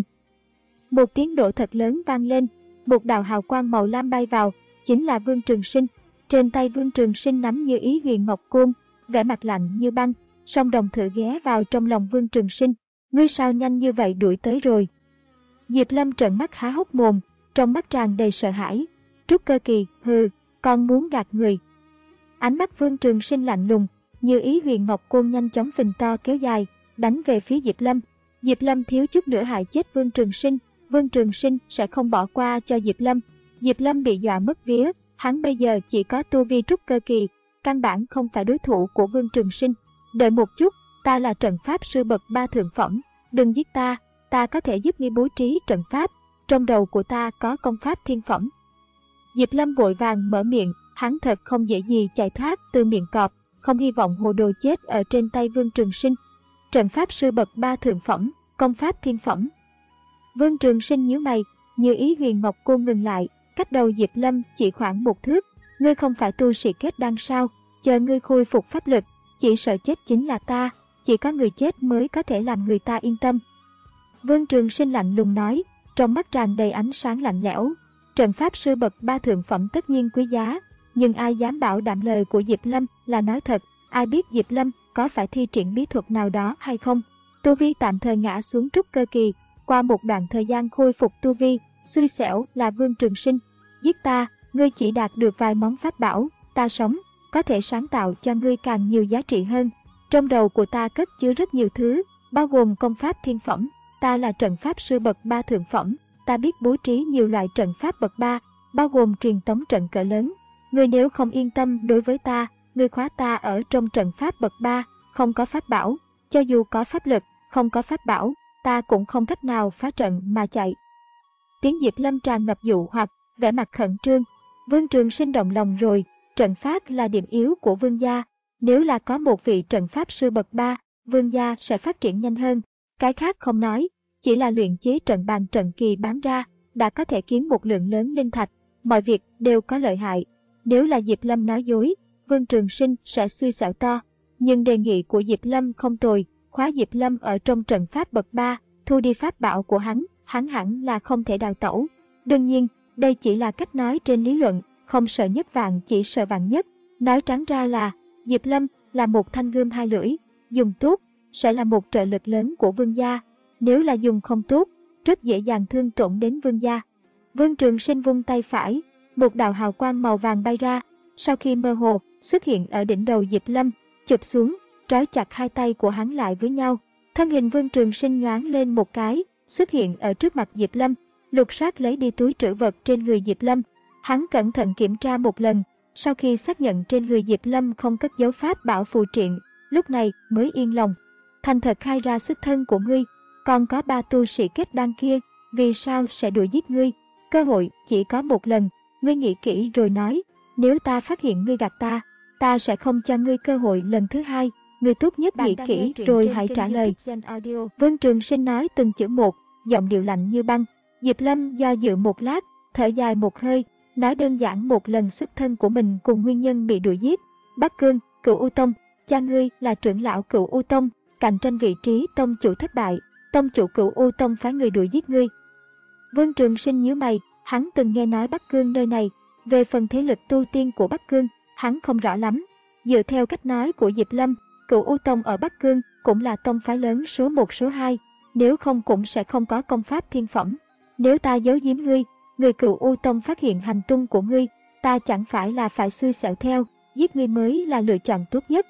Một tiếng nổ thật lớn vang lên, một đạo hào quang màu lam bay vào, chính là Vương Trường Sinh. Trên tay Vương Trường Sinh nắm Như Ý Huyền Ngọc Côn, vẻ mặt lạnh như băng. Song đồng thử ghé vào trong lòng Vương Trường Sinh, ngươi sao nhanh như vậy đuổi tới rồi? Diệp Lâm trợn mắt há hốc mồm, trong mắt tràn đầy sợ hãi. Trúc cơ kỳ, hừ, con muốn gạt người. Ánh mắt Vương Trường Sinh lạnh lùng, Như Ý Huyền Ngọc Côn nhanh chóng phình to kéo dài, đánh về phía Diệp Lâm. Diệp Lâm thiếu chút nữa hại chết Vương Trường Sinh, Vương Trường Sinh sẽ không bỏ qua cho Diệp Lâm. Diệp Lâm bị dọa mất vía, hắn bây giờ chỉ có tu vi trúc cơ kỳ, căn bản không phải đối thủ của Vương Trường Sinh. Đợi một chút, ta là trận pháp sư bậc ba thượng phẩm, đừng giết ta, ta có thể giúp ngươi bố trí trận pháp, trong đầu của ta có công pháp thiên phẩm. Diệp Lâm vội vàng mở miệng, hắn thật không dễ gì chạy thoát từ miệng cọp, không hy vọng hồ đồ chết ở trên tay Vương Trường Sinh. Trận pháp sư bậc ba thượng phẩm, công pháp thiên phẩm. Vương Trường Sinh nhíu mày, Như Ý Huyền Ngọc Côn ngừng lại, cách đầu Diệp Lâm chỉ khoảng một thước. Ngươi không phải tu sĩ kết đan sao? Chờ ngươi khôi phục pháp lực, chỉ sợ chết chính là ta, chỉ có người chết mới có thể làm người ta yên tâm. Vương Trường Sinh lạnh lùng nói, trong mắt tràn đầy ánh sáng lạnh lẽo. Trận pháp sư bậc ba thượng phẩm tất nhiên quý giá, nhưng ai dám bảo đảm lời của Diệp Lâm là nói thật? Ai biết Diệp Lâm có phải thi triển bí thuật nào đó hay không? Tu vi tạm thời ngã xuống trúc cơ kỳ, qua một đoạn thời gian khôi phục tu vi, xui xẻo là Vương Trường Sinh. Giết ta, ngươi chỉ đạt được vài món pháp bảo, ta sống, có thể sáng tạo cho ngươi càng nhiều giá trị hơn. Trong đầu của ta cất chứa rất nhiều thứ, bao gồm công pháp thiên phẩm, ta là trận pháp sư bậc ba thượng phẩm, ta biết bố trí nhiều loại trận pháp bậc ba, bao gồm truyền tống trận cỡ lớn. Ngươi nếu không yên tâm đối với ta, ngươi khóa ta ở trong trận pháp bậc ba, không có pháp bảo, cho dù có pháp lực, không có pháp bảo, ta cũng không cách nào phá trận mà chạy. Tiếng Diệp Lâm tràn ngập dụ hoặc, vẻ mặt khẩn trương. Vương Trường Sinh động lòng rồi, trận pháp là điểm yếu của Vương gia, nếu là có một vị trận pháp sư bậc ba, Vương gia sẽ phát triển nhanh hơn. Cái khác không nói, chỉ là luyện chế trận bàn trận kỳ bán ra, đã có thể kiếm một lượng lớn linh thạch, mọi việc đều có lợi hại. Nếu là Diệp Lâm nói dối, Vương Trường Sinh sẽ xui xẻo to. Nhưng đề nghị của Diệp Lâm không tồi, khóa Diệp Lâm ở trong trận pháp bậc ba, thu đi pháp bảo của hắn, hắn hẳn là không thể đào tẩu. Đương nhiên, đây chỉ là cách nói trên lý luận, không sợ nhất vạn chỉ sợ vạn nhất. Nói trắng ra là, Diệp Lâm là một thanh gươm hai lưỡi, dùng tốt, sẽ là một trợ lực lớn của Vương gia. Nếu là dùng không tốt, rất dễ dàng thương tổn đến Vương gia. Vương Trường Sinh vung tay phải, một đạo hào quang màu vàng bay ra, sau khi mơ hồ, xuất hiện ở đỉnh đầu Diệp Lâm, chụp xuống, trói chặt hai tay của hắn lại với nhau. Thân hình Vương Trường Sinh nhoáng lên một cái, xuất hiện ở trước mặt Diệp Lâm, lục soát lấy đi túi trữ vật trên người Diệp Lâm. Hắn cẩn thận kiểm tra một lần, sau khi xác nhận trên người Diệp Lâm không cất dấu pháp bảo phù triện, lúc này mới yên lòng. Thành thật khai ra xuất thân của ngươi, còn có ba tu sĩ kết đan kia, vì sao sẽ đuổi giết ngươi? Cơ hội chỉ có một lần, ngươi nghĩ kỹ rồi nói, nếu ta phát hiện ngươi gạt ta, ta sẽ không cho ngươi cơ hội lần thứ hai, ngươi tốt nhất nghĩ kỹ rồi hãy trả lời. Vương Trường Sinh nói từng chữ một, giọng điệu lạnh như băng. Diệp Lâm do dự một lát, thở dài một hơi, nói đơn giản một lần xuất thân của mình cùng nguyên nhân bị đuổi giết. Bắc Cương, Cửu U Tông, cha ngươi là trưởng lão Cửu U Tông, cạnh tranh vị trí tông chủ thất bại, tông chủ Cửu U Tông phái người đuổi giết ngươi. Vương Trường Sinh nhíu mày, hắn từng nghe nói Bắc Cương nơi này, về phần thế lực tu tiên của Bắc Cương, hắn không rõ lắm. Dựa theo cách nói của Diệp Lâm, Cửu U Tông ở Bắc Cương cũng là tông phái lớn số một số hai, nếu không cũng sẽ không có công pháp thiên phẩm. Nếu ta giấu giếm ngươi, người Cửu U Tông phát hiện hành tung của ngươi, ta chẳng phải là phải xui xẻo theo, giết ngươi mới là lựa chọn tốt nhất.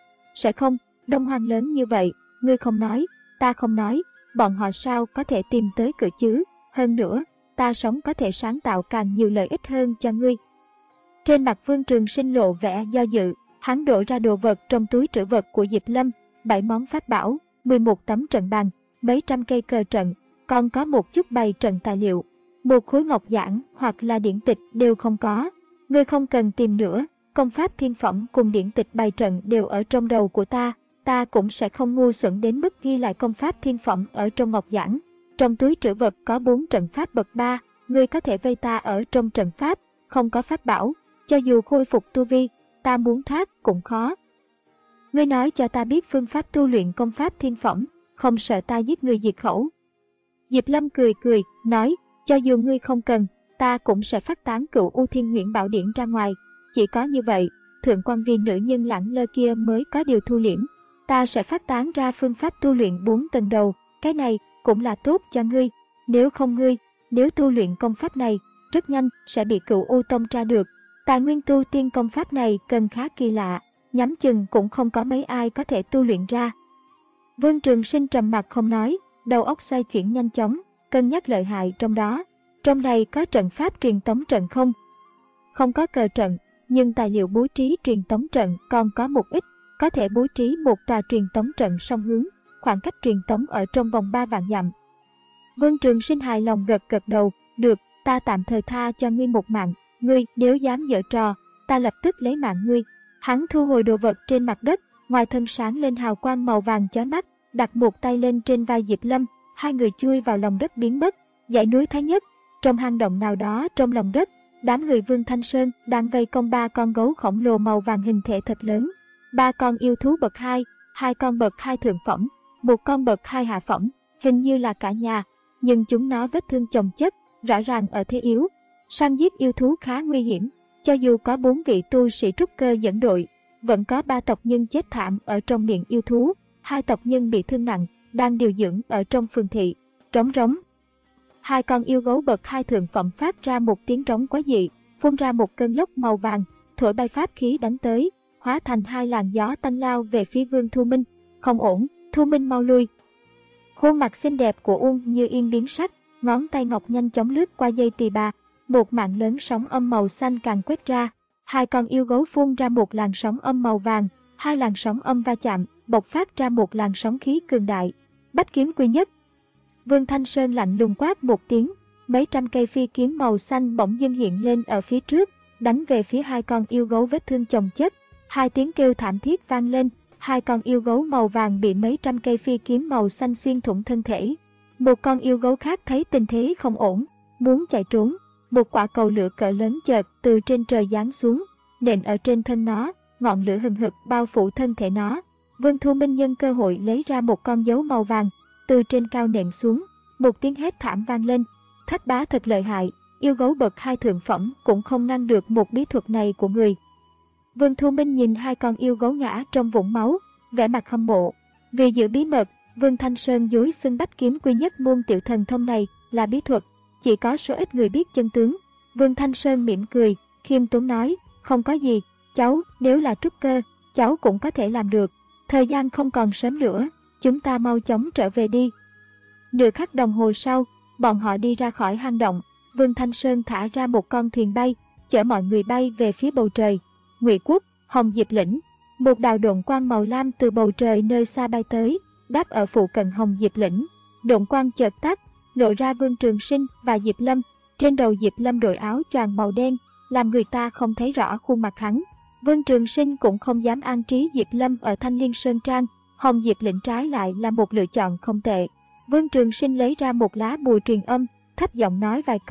Sẽ không, Đông Hoang lớn như vậy, ngươi không nói, ta không nói, bọn họ sao có thể tìm tới cửa chứ, hơn nữa, ta sống có thể sáng tạo càng nhiều lợi ích hơn cho ngươi. Trên mặt Vương Trường Sinh lộ vẻ do dự, hắn đổ ra đồ vật trong túi trữ vật của Diệp Lâm, bảy món pháp bảo, mười một tấm trận bàn, mấy trăm cây cờ trận, còn có một chút bày trận tài liệu. Một khối ngọc giản hoặc là điển tịch đều không có. Ngươi không cần tìm nữa, công pháp thiên phẩm cùng điển tịch bày trận đều ở trong đầu của ta, ta cũng sẽ không ngu xuẩn đến mức ghi lại công pháp thiên phẩm ở trong ngọc giản. Trong túi trữ vật có bốn trận pháp bậc ba, ngươi có thể vây ta ở trong trận pháp, không có pháp bảo, cho dù khôi phục tu vi, ta muốn thoát cũng khó. Ngươi nói cho ta biết phương pháp tu luyện công pháp thiên phẩm, không sợ ta giết người diệt khẩu. Diệp Lâm cười cười, nói, cho dù ngươi không cần, ta cũng sẽ phát tán Cửu U Thiên Nguyễn Bảo Điển ra ngoài. Chỉ có như vậy, thượng quan vì nữ nhân lẳng lơ kia mới có điều thu liễm. Ta sẽ phát tán ra phương pháp tu luyện bốn tầng đầu, cái này cũng là tốt cho ngươi. Nếu không ngươi, nếu tu luyện công pháp này, rất nhanh sẽ bị Cửu U Tông tra được. Tài nguyên tu tiên công pháp này cần khá kỳ lạ, nhắm chừng cũng không có mấy ai có thể tu luyện ra. Vương Trường Sinh trầm mặc không nói, đầu óc xoay chuyển nhanh chóng, cân nhắc lợi hại trong đó. Trong này có trận pháp truyền tống trận không? Không có cờ trận, nhưng tài liệu bố trí truyền tống trận còn có một ít, có thể bố trí một tòa truyền tống trận song hướng, khoảng cách truyền tống ở trong vòng ba vạn dặm. Vương Trường Sinh hài lòng gật gật đầu, được, ta tạm thời tha cho ngươi một mạng, ngươi nếu dám giở trò, ta lập tức lấy mạng ngươi. Hắn thu hồi đồ vật trên mặt đất, ngoài thân sáng lên hào quang màu vàng chói mắt, đặt một tay lên trên vai Diệp Lâm, hai người chui vào lòng đất biến mất. Dãy núi Thái Nhất, trong hang động nào đó trong lòng đất, đám người Vương Thanh Sơn đang vây công ba con gấu khổng lồ màu vàng hình thể thật lớn. Ba con yêu thú bậc hai, hai con bậc hai thượng phẩm, một con bậc hai hạ phẩm, hình như là cả nhà, nhưng chúng nó vết thương chồng chất, rõ ràng ở thế yếu. Săn giết yêu thú khá nguy hiểm, cho dù có bốn vị tu sĩ trúc cơ dẫn đội, vẫn có ba tộc nhân chết thảm ở trong miệng yêu thú, hai tộc nhân bị thương nặng, đang điều dưỡng ở trong phường thị. Trống rống. Hai con yêu gấu bậc hai thượng phẩm phát ra một tiếng trống quái dị, phun ra một cơn lốc màu vàng, thổi bay pháp khí đánh tới, hóa thành hai làn gió tanh lao về phía Vương Thu Minh. Không ổn, Thu Minh mau lui. Khuôn mặt xinh đẹp của Uông Như Yên biến sắc, ngón tay ngọc nhanh chóng lướt qua dây tỳ bà, một mạng lớn sóng âm màu xanh càng quét ra. Hai con yêu gấu phun ra một làn sóng âm màu vàng, hai làn sóng âm va chạm, bộc phát ra một làn sóng khí cường đại. Bách kiếm quy nhất. Vương Thanh Sơn lạnh lùng quát một tiếng, mấy trăm cây phi kiếm màu xanh bỗng dưng hiện lên ở phía trước, đánh về phía hai con yêu gấu vết thương chồng chất. Hai tiếng kêu thảm thiết vang lên, hai con yêu gấu màu vàng bị mấy trăm cây phi kiếm màu xanh xuyên thủng thân thể. Một con yêu gấu khác thấy tình thế không ổn, muốn chạy trốn. Một quả cầu lửa cỡ lớn chợt từ trên trời giáng xuống, nện ở trên thân nó, ngọn lửa hừng hực bao phủ thân thể nó. Vương Thu Minh nhân cơ hội lấy ra một con dấu màu vàng, từ trên cao nện xuống, một tiếng hét thảm vang lên. Thách bá thật lợi hại, yêu gấu bậc hai thượng phẩm cũng không ngăn được một bí thuật này của người. Vương Thu Minh nhìn hai con yêu gấu ngã trong vũng máu, vẻ mặt hâm mộ. Vì giữ bí mật, Vương Thanh Sơn dối xưng bách kiếm quy nhất môn tiểu thần thông này là bí thuật, chỉ có số ít người biết chân tướng. Vương Thanh Sơn mỉm cười, khiêm tốn nói, không có gì, cháu, nếu là trúc cơ, cháu cũng có thể làm được. Thời gian không còn sớm nữa, chúng ta mau chóng trở về đi. Nửa khắc đồng hồ sau, bọn họ đi ra khỏi hang động. Vương Thanh Sơn thả ra một con thuyền bay, chở mọi người bay về phía bầu trời. Ngụy Quốc, Hồng Diệp Lĩnh. Một đạo độn quang màu lam từ bầu trời nơi xa bay tới, đáp ở phụ cận Hồng Diệp Lĩnh. Độn quang chợt tắt, lộ ra Vương Trường Sinh và Diệp Lâm. Trên đầu Diệp Lâm đội áo choàng màu đen, làm người ta không thấy rõ khuôn mặt hắn. Vương Trường Sinh cũng không dám an trí Diệp Lâm ở Thanh Liên Sơn Trang, Hồng Diệp Lĩnh trái lại là một lựa chọn không tệ. Vương Trường Sinh lấy ra một lá bùa truyền âm, thấp giọng nói vài câu,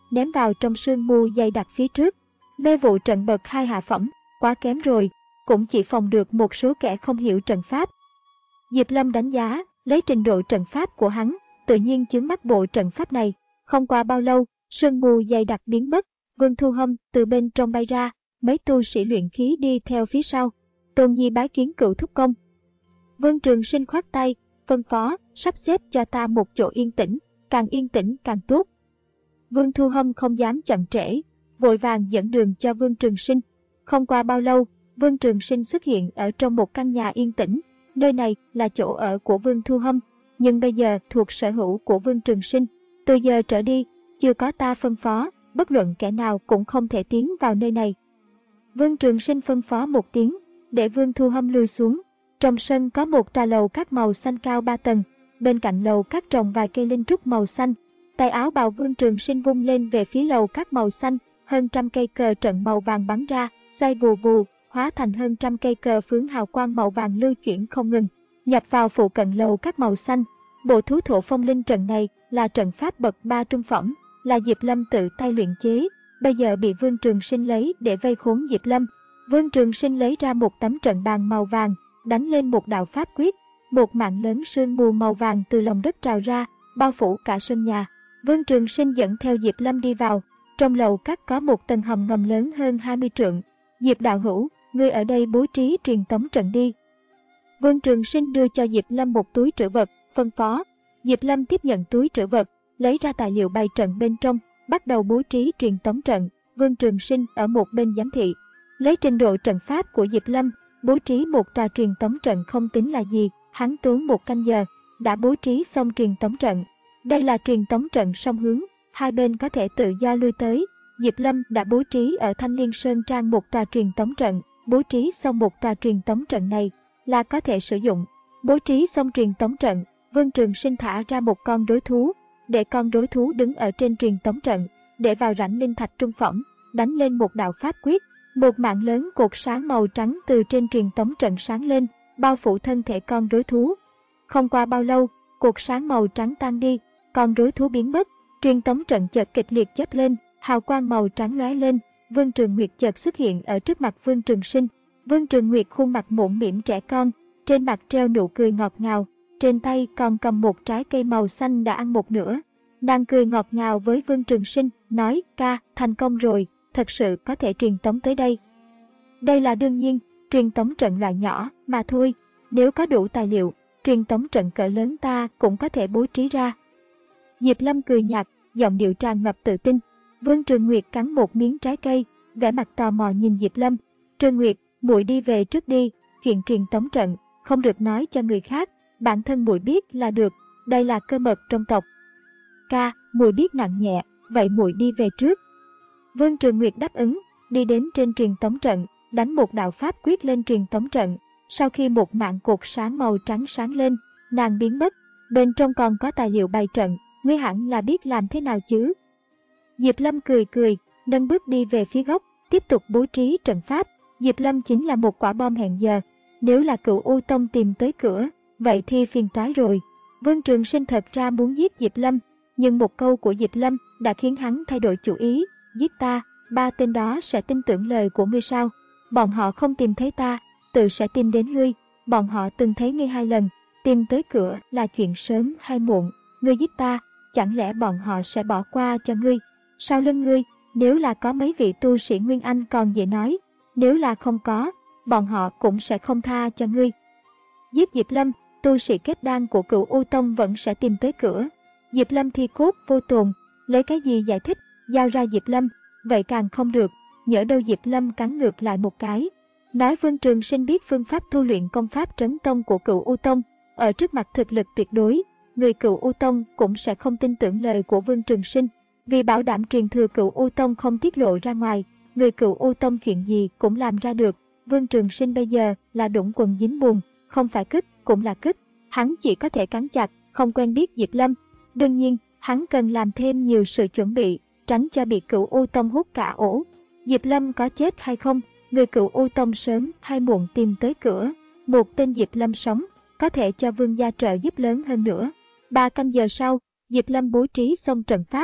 ném vào trong sương mù dày đặc phía trước. Mê vụ trận bậc hai hạ phẩm, quá kém rồi, cũng chỉ phòng được một số kẻ không hiểu trận pháp. Diệp Lâm đánh giá, lấy trình độ trận pháp của hắn, tự nhiên chướng mắt bộ trận pháp này. Không qua bao lâu, sương mù dày đặc biến mất, Vương Thu Hâm từ bên trong bay ra, mấy tu sĩ luyện khí đi theo phía sau. Tôn Nhi bái kiến Cửu thúc công. Vương Trường Sinh khoát tay, phân phó, sắp xếp cho ta một chỗ yên tĩnh, càng yên tĩnh càng tốt. Vương Thu Hâm không dám chậm trễ, vội vàng dẫn đường cho Vương Trường Sinh. Không qua bao lâu, Vương Trường Sinh xuất hiện ở trong một căn nhà yên tĩnh. Nơi này là chỗ ở của Vương Thu Hâm, nhưng bây giờ thuộc sở hữu của Vương Trường Sinh. Từ giờ trở đi, chưa có ta phân phó, bất luận kẻ nào cũng không thể tiến vào nơi này. Vương Trường Sinh phân phó một tiếng, để Vương Thu Hâm lui xuống. Trong sân có một tòa lầu các màu xanh cao ba tầng, bên cạnh lầu các trồng vài cây linh trúc màu xanh. Tay áo bào Vương Trường Sinh vung lên về phía lầu các màu xanh, hơn trăm cây cờ trận màu vàng bắn ra, xoay vù vù, hóa thành hơn trăm cây cờ phướng hào quang màu vàng lưu chuyển không ngừng, nhập vào phụ cận lầu các màu xanh. Bộ thú thổ phong linh trận này là trận pháp bậc ba trung phẩm, là Diệp Lâm tự tay luyện chế, bây giờ bị Vương Trường Sinh lấy để vây khốn Diệp Lâm. Vương Trường Sinh lấy ra một tấm trận bàn màu vàng, đánh lên một đạo pháp quyết, một mảng lớn sương mù màu vàng từ lòng đất trào ra, bao phủ cả sân nhà. Vương Trường Sinh dẫn theo Diệp Lâm đi vào, trong lầu các có một tầng hầm ngầm lớn hơn hai mươi trượng. Diệp đạo hữu, ngươi ở đây bố trí truyền tống trận đi. Vương Trường Sinh đưa cho Diệp Lâm một túi trữ vật, phân phó. Diệp Lâm tiếp nhận túi trữ vật, lấy ra tài liệu bày trận bên trong, bắt đầu bố trí truyền tống trận. Vương Trường Sinh ở một bên giám thị. Lấy trình độ trận pháp của Diệp Lâm, bố trí một tòa truyền tống trận không tính là gì, hắn tốn một canh giờ, đã bố trí xong truyền tống trận. Đây là truyền tống trận song hướng, hai bên có thể tự do lui tới. Diệp Lâm đã bố trí ở Thanh Liên Sơn Trang một tòa truyền tống trận, bố trí xong một tòa truyền tống trận này là có thể sử dụng. Bố trí xong truyền tống trận, Vương Trường Sinh thả ra một con rối thú, để con rối thú đứng ở trên truyền tống trận, để vào rãnh linh thạch trung phẩm, đánh lên một đạo pháp quyết, một mạng lớn cột sáng màu trắng từ trên truyền tống trận sáng lên, bao phủ thân thể con rối thú. Không qua bao lâu, cột sáng màu trắng tan đi, con rối thú biến mất, truyền tống trận chợt kịch liệt chớp lên, hào quang màu trắng lóe lên, Vương Trường Nguyệt chợt xuất hiện ở trước mặt Vương Trường Sinh. Vương Trường Nguyệt khuôn mặt mũm mĩm trẻ con, trên mặt treo nụ cười ngọt ngào, trên tay còn cầm một trái cây màu xanh đã ăn một nửa. Nàng cười ngọt ngào với Vương Trường Sinh, nói: "Ca, thành công rồi, thật sự có thể truyền tống tới đây." Đây là đương nhiên, truyền tống trận loại nhỏ mà thôi, nếu có đủ tài liệu, truyền tống trận cỡ lớn ta cũng có thể bố trí ra. Diệp Lâm cười nhạt, giọng điệu tràn ngập tự tin. Vương Trường Nguyệt cắn một miếng trái cây, vẻ mặt tò mò nhìn Diệp Lâm. "Trường Nguyệt, muội đi về trước đi, chuyện truyền tống trận không được nói cho người khác, bản thân muội biết là được, đây là cơ mật trong tộc." "Ca, muội biết nặng nhẹ, vậy muội đi về trước." Vương Trường Nguyệt đáp ứng, đi đến trên truyền tống trận, đánh một đạo pháp quyết lên truyền tống trận. Sau khi một mạng cột sáng màu trắng sáng lên, nàng biến mất, bên trong còn có tài liệu bày trận, ngươi hẳn là biết làm thế nào chứ. Diệp Lâm cười cười, nâng bước đi về phía góc, tiếp tục bố trí trận pháp. Diệp Lâm chính là một quả bom hẹn giờ, nếu là Cửu U Tông tìm tới cửa, vậy thì phiền toái rồi. Vương Trường Sinh thật ra muốn giết Diệp Lâm, nhưng một câu của Diệp Lâm đã khiến hắn thay đổi chủ ý. "Giết ta, ba tên đó sẽ tin tưởng lời của ngươi sao? Bọn họ không tìm thấy ta, tự sẽ tìm đến ngươi. Bọn họ từng thấy ngươi hai lần, tìm tới cửa là chuyện sớm hay muộn. Ngươi giết ta, chẳng lẽ bọn họ sẽ bỏ qua cho ngươi? Sau lưng ngươi, nếu là có mấy vị tu sĩ Nguyên Anh còn dễ nói, nếu là không có, bọn họ cũng sẽ không tha cho ngươi." Giết Diệp Lâm, tu sĩ kết đan của Cửu U Tông vẫn sẽ tìm tới cửa. Diệp Lâm thi cốt vô tồn, lấy cái gì giải thích, giao ra Diệp Lâm, vậy càng không được. Nhỡ đâu Diệp Lâm cắn ngược lại một cái, nói Vương Trường Sinh biết phương pháp tu luyện công pháp trấn tông của Cửu U Tông, ở trước mặt thực lực tuyệt đối, người Cửu U Tông cũng sẽ không tin tưởng lời của Vương Trường Sinh. Vì bảo đảm truyền thừa Cửu U Tông không tiết lộ ra ngoài, người Cửu U Tông chuyện gì cũng làm ra được. Vương Trường Sinh bây giờ là đũng quần dính bùn, không phải cứt cũng là cứt, hắn chỉ có thể cắn chặt, không quen biết Diệp Lâm. Đương nhiên, hắn cần làm thêm nhiều sự chuẩn bị, tránh cho bị Cửu U Tông hút cả ổ. Diệp Lâm có chết hay không, người Cửu U Tông sớm hay muộn tìm tới cửa. Một tên Diệp Lâm sống, có thể cho Vương gia trợ giúp lớn hơn nữa. Ba canh giờ sau, Diệp Lâm bố trí xong trận pháp,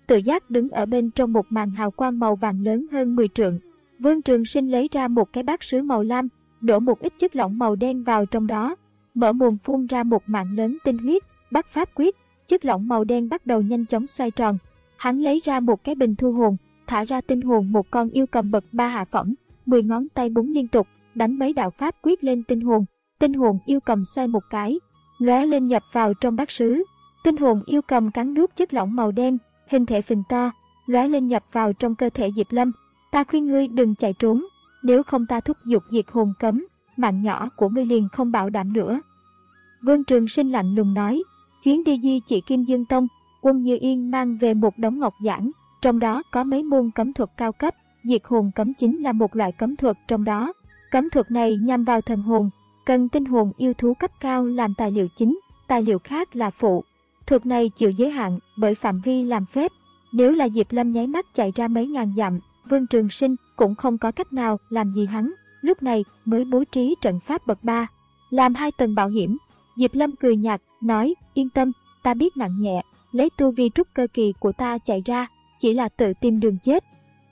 tự giác đứng ở bên trong một màn hào quang màu vàng lớn hơn mười trượng. Vương Trường Sinh lấy ra một cái bát sứ màu lam, đổ một ít chất lỏng màu đen vào trong đó, mở mồm phun ra một mạng lớn tinh huyết, bắt pháp quyết, chất lỏng màu đen bắt đầu nhanh chóng xoay tròn. Hắn lấy ra một cái bình thu hồn, thả ra tinh hồn một con yêu cầm bậc ba hạ phẩm, mười ngón tay búng liên tục, đánh mấy đạo pháp quyết lên tinh hồn. Tinh hồn yêu cầm xoay một cái, lóe lên nhập vào trong bát sứ. Tinh hồn yêu cầm cắn nuốt chất lỏng màu đen, hình thể phình to, lóe lên nhập vào trong cơ thể Diệp Lâm. Ta khuyên ngươi đừng chạy trốn, nếu không ta thúc giục diệt hồn cấm, mạng nhỏ của ngươi liền không bảo đảm nữa. Vương Trường Sinh lạnh lùng nói, chuyến đi di chỉ Kim Dương Tông, Quân Như Yên mang về một đống ngọc giản, trong đó có mấy môn cấm thuật cao cấp, diệt hồn cấm chính là một loại cấm thuật trong đó. Cấm thuật này nhằm vào thần hồn, cần tinh hồn yêu thú cấp cao làm tài liệu chính, tài liệu khác là phụ. Thuật này chịu giới hạn bởi phạm vi làm phép, nếu là Diệp Lâm nháy mắt chạy ra mấy ngàn dặm, Vương Trường Sinh cũng không có cách nào làm gì hắn, lúc này mới bố trí trận pháp bậc ba, làm hai tầng bảo hiểm. Diệp Lâm cười nhạt, nói, yên tâm, ta biết nặng nhẹ, lấy tu vi trúc cơ kỳ của ta chạy ra, chỉ là tự tìm đường chết.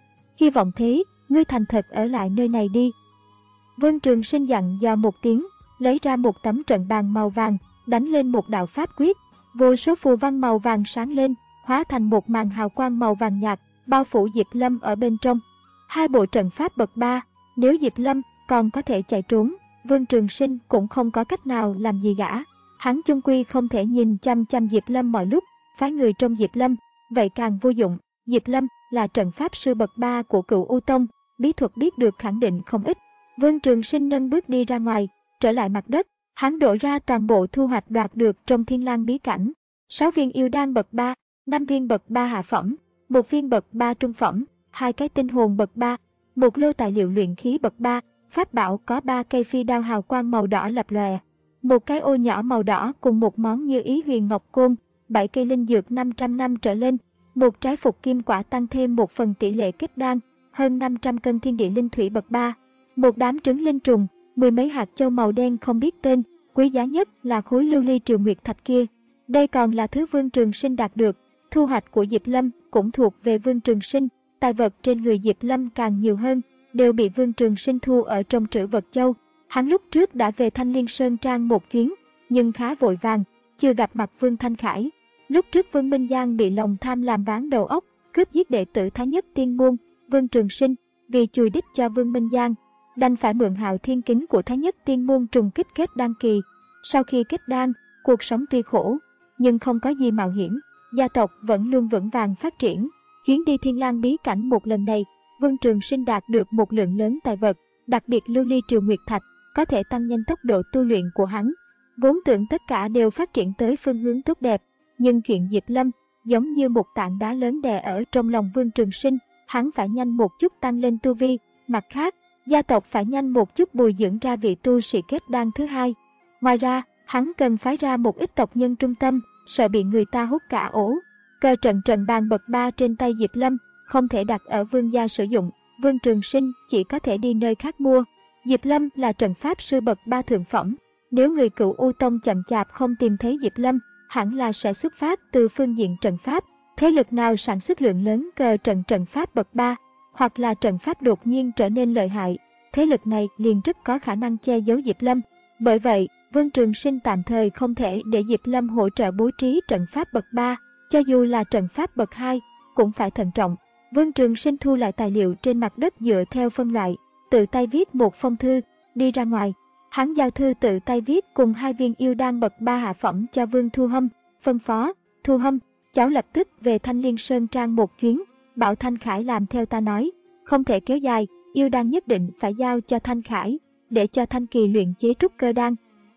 Hy vọng thế, ngươi thành thật ở lại nơi này đi. Vương Trường Sinh dặn dò một tiếng, lấy ra một tấm trận bàn màu vàng, đánh lên một đạo pháp quyết, vô số phù văn màu vàng sáng lên, hóa thành một màn hào quang màu vàng nhạt, bao phủ Diệp Lâm ở bên trong. Hai bộ trận pháp bậc ba, nếu Diệp Lâm còn có thể chạy trốn, Vương Trường Sinh cũng không có cách nào làm gì gã. Hắn chung quy không thể nhìn chăm chăm Diệp Lâm mọi lúc, phái người trong Diệp Lâm, vậy càng vô dụng. Diệp Lâm là trận pháp sư bậc ba của Cửu U Tông, bí thuật biết được khẳng định không ít. Vương Trường Sinh nâng bước đi ra ngoài, trở lại mặt đất, hắn đổ ra toàn bộ thu hoạch đoạt được trong Thiên Lang bí cảnh. sáu viên yêu đan bậc ba, năm viên bậc ba hạ phẩm, một viên bậc ba trung phẩm, hai cái tinh hồn bậc ba, một lô tài liệu luyện khí bậc ba, pháp bảo có ba cây phi đao hào quang màu đỏ lập lòe, một cái ô nhỏ màu đỏ cùng một món như ý huyền ngọc côn, bảy cây linh dược năm trăm năm trở lên, một trái phục kim quả tăng thêm một phần tỷ lệ kết đan, hơn năm trăm cân thiên địa linh thủy bậc ba, một đám trứng linh trùng, mười mấy hạt châu màu đen không biết tên, quý giá nhất là khối lưu ly triều nguyệt thạch kia. Đây còn là thứ Vương Trường Sinh đạt được. Thu hoạch của Diệp Lâm cũng thuộc về Vương Trường Sinh, tài vật trên người Diệp Lâm càng nhiều hơn, đều bị Vương Trường Sinh thu ở trong trữ vật châu. Hắn lúc trước đã về Thanh Liên Sơn Trang một chuyến, nhưng khá vội vàng, chưa gặp mặt Vương Thanh Khải. Lúc trước Vương Minh Giang bị lòng tham làm ván đầu óc, cướp giết đệ tử Thái Nhất Tiên Môn, Vương Trường Sinh vì chùi đích cho Vương Minh Giang, đành phải mượn Hạo Thiên Kính của Thái Nhất Tiên Môn trùng kích kết đan kỳ. Sau khi kết đan, cuộc sống tuy khổ, nhưng không có gì mạo hiểm, gia tộc vẫn luôn vững vàng phát triển. Chuyến đi Thiên Lang bí cảnh một lần này, Vương Trường Sinh đạt được một lượng lớn tài vật, đặc biệt lưu ly triều nguyệt thạch, có thể tăng nhanh tốc độ tu luyện của hắn. Vốn tưởng tất cả đều phát triển tới phương hướng tốt đẹp, nhưng chuyện Diệp Lâm giống như một tảng đá lớn đè ở trong lòng Vương Trường Sinh, hắn phải nhanh một chút tăng lên tu vi. Mặt khác, gia tộc phải nhanh một chút bồi dưỡng ra vị tu sĩ kết đan thứ hai. Ngoài ra, hắn cần phái ra một ít tộc nhân trung tâm, sợ bị người ta hút cả ổ. Cơ trận trận bàn bậc ba trên tay Diệp Lâm không thể đặt ở Vương gia sử dụng, Vương Trường Sinh chỉ có thể đi nơi khác mua. Diệp Lâm là trận pháp sư bậc ba thượng phẩm, nếu người Cửu U Tông chậm chạp không tìm thấy Diệp Lâm, hẳn là sẽ xuất phát từ phương diện trận pháp. Thế lực nào sản xuất lượng lớn cờ trận trận pháp bậc ba, hoặc là trận pháp đột nhiên trở nên lợi hại, thế lực này liền rất có khả năng che giấu Diệp Lâm. Bởi vậy, Vương Trường Sinh tạm thời không thể để Diệp Lâm hỗ trợ bố trí trận pháp bậc ba, cho dù là trận pháp bậc hai, cũng phải thận trọng. Vương Trường Sinh thu lại tài liệu trên mặt đất dựa theo phân loại, tự tay viết một phong thư, đi ra ngoài. Hắn giao thư tự tay viết cùng hai viên yêu đan bậc ba hạ phẩm cho Vương Thu Hâm, phân phó, Thu Hâm, cháu lập tức về Thanh Liên Sơn Trang một chuyến, bảo Thanh Khải làm theo ta nói, không thể kéo dài, yêu đan nhất định phải giao cho Thanh Khải, để cho Thanh Kỳ luyện chế trúc cơ đan.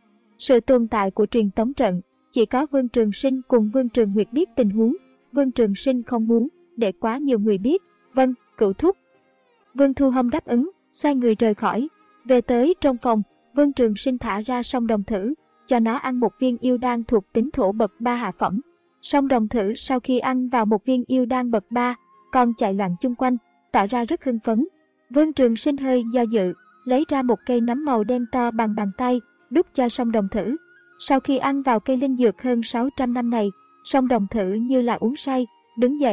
Sự tồn tại của truyền tống trận, chỉ có Vương Trường Sinh cùng Vương Trường Nguyệt biết tình huống, Vương Trường Sinh không muốn để quá nhiều người biết. Vâng, cửu thúc. Vương Thu Hâm đáp ứng, xoay người rời khỏi. Về tới trong phòng, Vương Trường Sinh thả ra song đồng thử, cho nó ăn một viên yêu đan thuộc tính thổ bậc ba hạ phẩm. Song đồng thử sau khi ăn vào một viên yêu đan bậc ba, còn chạy loạn chung quanh, tỏ ra rất hưng phấn. Vương Trường Sinh hơi do dự, lấy ra một cây nấm màu đen to bằng bàn tay, đút cho song đồng thử. Sau khi ăn vào cây linh dược hơn sáu trăm năm này, song đồng thử như là uống say, đứng dậy,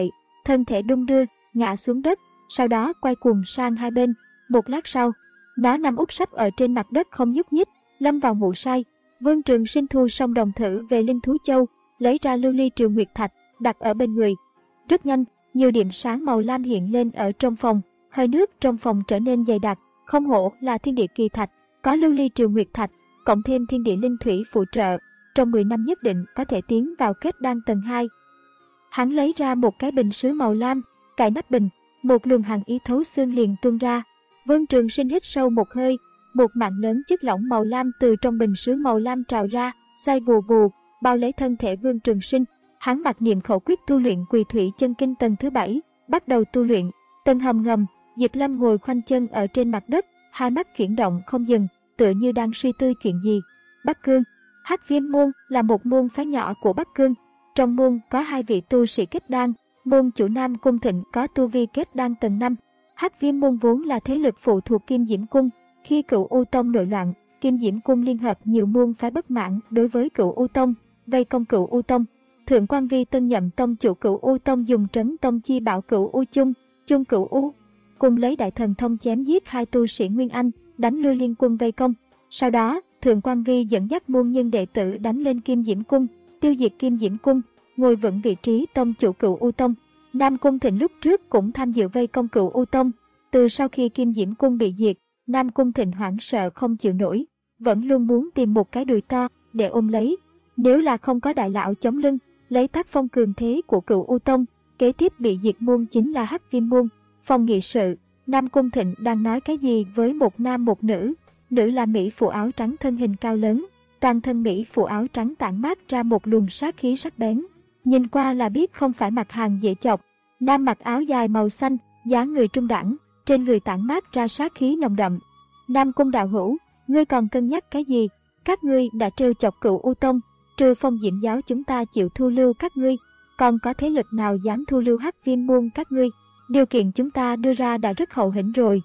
thân thể đung đưa, ngã xuống đất, sau đó quay cuồng sang hai bên. Một lát sau, nó nằm úp sấp ở trên mặt đất không nhúc nhích, lâm vào ngủ say. Vương Trường Sinh thu xong đồng thử về Linh Thú Châu, lấy ra lưu ly triều nguyệt thạch, đặt ở bên người. Rất nhanh, nhiều điểm sáng màu lam hiện lên ở trong phòng, hơi nước trong phòng trở nên dày đặc, không hổ là thiên địa kỳ thạch, có lưu ly triều nguyệt thạch, cộng thêm thiên địa linh thủy phụ trợ, trong mười năm nhất định có thể tiến vào kết đan tầng hai. Hắn lấy ra một cái bình sứ màu lam, cài nắp bình, một luồng hàn ý thấu xương liền tuôn ra. Vương Trường Sinh hít sâu một hơi, một mảng lớn chất lỏng màu lam từ trong bình sứ màu lam trào ra, xoay vù vù, bao lấy thân thể Vương Trường Sinh. Hắn mặc niệm khẩu quyết tu luyện Quỳ Thủy Chân Kinh tầng thứ bảy, bắt đầu tu luyện. Tầng hầm ngầm, Diệp Lâm ngồi khoanh chân ở trên mặt đất, hai mắt chuyển động không dừng, tựa như đang suy tư chuyện gì. Bắc Cương, Hắc Viêm môn là một môn phái nhỏ của Bắc Cương. Trong môn có hai vị tu sĩ kết đan, môn chủ Nam Cung Thịnh có tu vi kết đan tầng năm. Hắc Viêm môn vốn là thế lực phụ thuộc Kim Diễm Cung. Khi Cửu U Tông nội loạn, Kim Diễm Cung liên hợp nhiều môn phái bất mãn đối với Cửu U Tông, vây công Cửu U Tông. Thượng quan Vi tân nhậm tông chủ Cửu U Tông dùng trấn tông chi bảo Cửu U Chung, Chung Cửu U, cùng lấy đại thần thông chém giết hai tu sĩ Nguyên Anh, đánh lui liên quân vây công. Sau đó, Thượng quan Vi dẫn dắt môn nhân đệ tử đánh lên Kim Diễm Cung, tiêu diệt Kim Diễm Cung, ngồi vững vị trí tông chủ Cửu U Tông. Nam Cung Thịnh lúc trước cũng tham dự vây công Cửu U Tông. Từ sau khi Kim Diễm Cung bị diệt, Nam Cung Thịnh hoảng sợ không chịu nổi, vẫn luôn muốn tìm một cái đùi to để ôm lấy. Nếu là không có đại lão chống lưng, lấy tác phong cường thế của Cửu U Tông, kế tiếp bị diệt môn chính là Hắc Viêm môn. Phòng nghị sự, Nam Cung Thịnh đang nói cái gì với một nam một nữ. Nữ là mỹ phụ áo trắng thân hình cao lớn, toàn thân mỹ phụ áo trắng tản mát ra một luồng sát khí sắc bén, nhìn qua là biết không phải mặt hàng dễ chọc. Nam mặc áo dài màu xanh, dáng người trung đẳng, trên người tản mát ra sát khí nồng đậm. Nam Cung đạo hữu, ngươi còn cân nhắc cái gì? Các ngươi đã trêu chọc Cửu U Tông, trừ Phong Diễm giáo chúng ta chịu thu lưu các ngươi, còn có thế lực nào dám thu lưu Hắc Viêm môn các ngươi? Điều kiện chúng ta đưa ra đã rất hậu hĩnh rồi.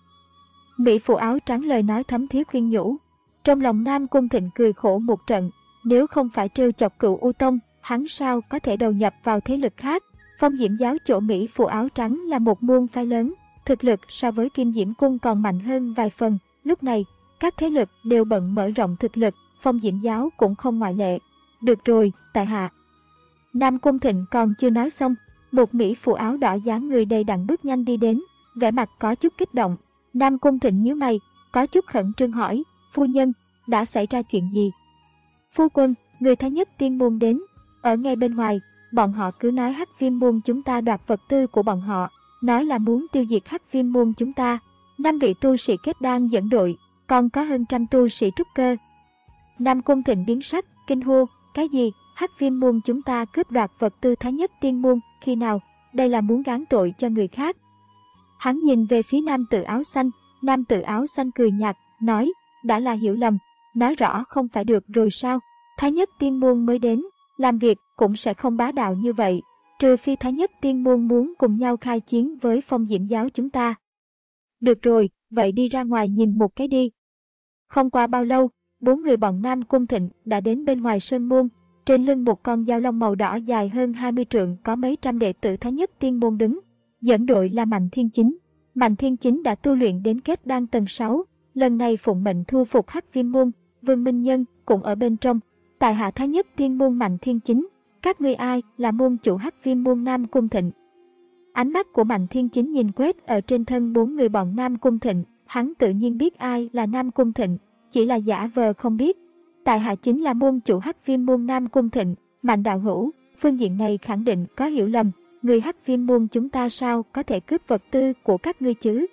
Mỹ phụ áo trắng lời nói thấm thía khuyên nhủ. Trong lòng Nam Cung Thịnh cười khổ một trận, nếu không phải trêu chọc Cửu U Tông, hắn sao có thể đầu nhập vào thế lực khác? Phong Diễm giáo chỗ Mỹ phụ áo trắng là một môn phái lớn, thực lực so với Kim Diễm Cung còn mạnh hơn vài phần. Lúc này, các thế lực đều bận mở rộng thực lực, Phong Diễm giáo cũng không ngoại lệ. Được rồi, tại hạ. Nam Cung Thịnh còn chưa nói xong, một mỹ phụ áo đỏ dáng người đầy đặn bước nhanh đi đến, vẻ mặt có chút kích động. Nam Cung Thịnh nhíu mày, có chút khẩn trương hỏi, phu nhân, đã xảy ra chuyện gì? Phu quân, người Thái Nhất Tiên môn đến, ở ngay bên ngoài, bọn họ cứ nói Hắc Viêm môn chúng ta đoạt vật tư của bọn họ, nói là muốn tiêu diệt Hắc Viêm môn chúng ta. Năm vị tu sĩ kết đan dẫn đội, còn có hơn trăm tu sĩ trúc cơ. Nam Cung Thịnh biến sắc, kinh hô, cái gì? Hắc Viêm môn chúng ta cướp đoạt vật tư Thái Nhất Tiên môn, khi nào? Đây là muốn gán tội cho người khác. Hắn nhìn về phía nam tử áo xanh, nam tử áo xanh cười nhạt, nói, đã là hiểu lầm, nói rõ không phải được rồi sao? Thái Nhất Tiên môn mới đến, làm việc cũng sẽ không bá đạo như vậy, trừ phi Thái Nhất Tiên môn muốn cùng nhau khai chiến với Phong Diễm giáo chúng ta. Được rồi, vậy đi ra ngoài nhìn một cái đi. Không qua bao lâu, bốn người bọn Nam Cung Thịnh đã đến bên ngoài sơn môn. Trên lưng một con dao long màu đỏ dài hơn hai mươi trượng có mấy trăm đệ tử Thái Nhất Tiên môn đứng. Dẫn đội là Mạnh Thiên Chính. Mạnh Thiên Chính đã tu luyện đến kết đan tầng sáu, lần này phụng mệnh thu phục Hắc Viêm môn. Vương Minh Nhân cũng ở bên trong. Tại hạ Thái Nhất Tiên môn Mạnh Thiên Chính, các ngươi ai là môn chủ Hắc Viêm môn Nam Cung Thịnh? Ánh mắt của Mạnh Thiên Chính nhìn quét ở trên thân bốn người bọn Nam Cung Thịnh, hắn tự nhiên biết ai là Nam Cung Thịnh, chỉ là giả vờ không biết. Tại hạ chính là môn chủ Hắc Viêm môn Nam Cung Thịnh, Mạnh đạo hữu, phương diện này khẳng định có hiểu lầm, người Hắc Viêm môn chúng ta sao có thể cướp vật tư của các ngươi chứ?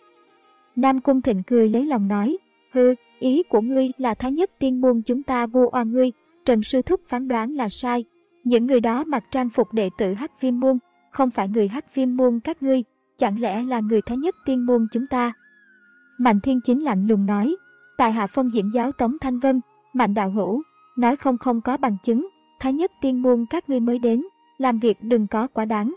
Nam Cung Thịnh cười lấy lòng nói, hừ, ý của ngươi là Thái Nhất Tiên môn chúng ta vu oan ngươi, Trần sư thúc phán đoán là sai. Những người đó mặc trang phục đệ tử Hắc Viêm môn, không phải người Hắc Viêm môn các ngươi, chẳng lẽ là người Thái Nhất Tiên môn chúng ta? Mạnh Thiên Chính lạnh lùng nói, tại hạ Phong Diễm giáo Tống Thanh Vân, Mạnh đạo hữu, nói không không có bằng chứng, Thái Nhất Tiên môn các ngươi mới đến, làm việc đừng có quá đáng.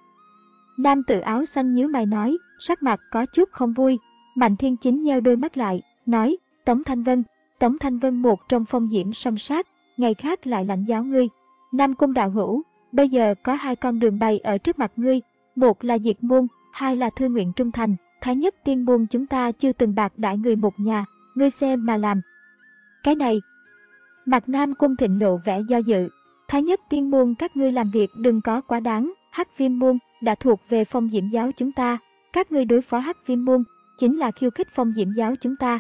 Nam tử áo xanh nhíu mày nói, sắc mặt có chút không vui. Mạnh Thiên Chính nheo đôi mắt lại, nói, Tống Thanh Vân, Tống Thanh Vân một trong Phong Diễm song sát, ngày khác lại lãnh giáo ngươi. Nam Cung đạo hữu, bây giờ có hai con đường bày ở trước mặt ngươi, Một là diệt môn, hai là thư nguyện trung thành. Thái Nhất Tiên Môn chúng ta chưa từng bạc đãi người một nhà, ngươi xem mà làm. Cái này. Mặt Nam Cung Thịnh lộ vẻ do dự. Thái Nhất Tiên Môn các ngươi làm việc đừng có quá đáng, Hắc Viêm Môn đã thuộc về Phong Diễm giáo chúng ta, các ngươi đối phó Hắc Viêm Môn chính là khiêu khích Phong Diễm giáo chúng ta.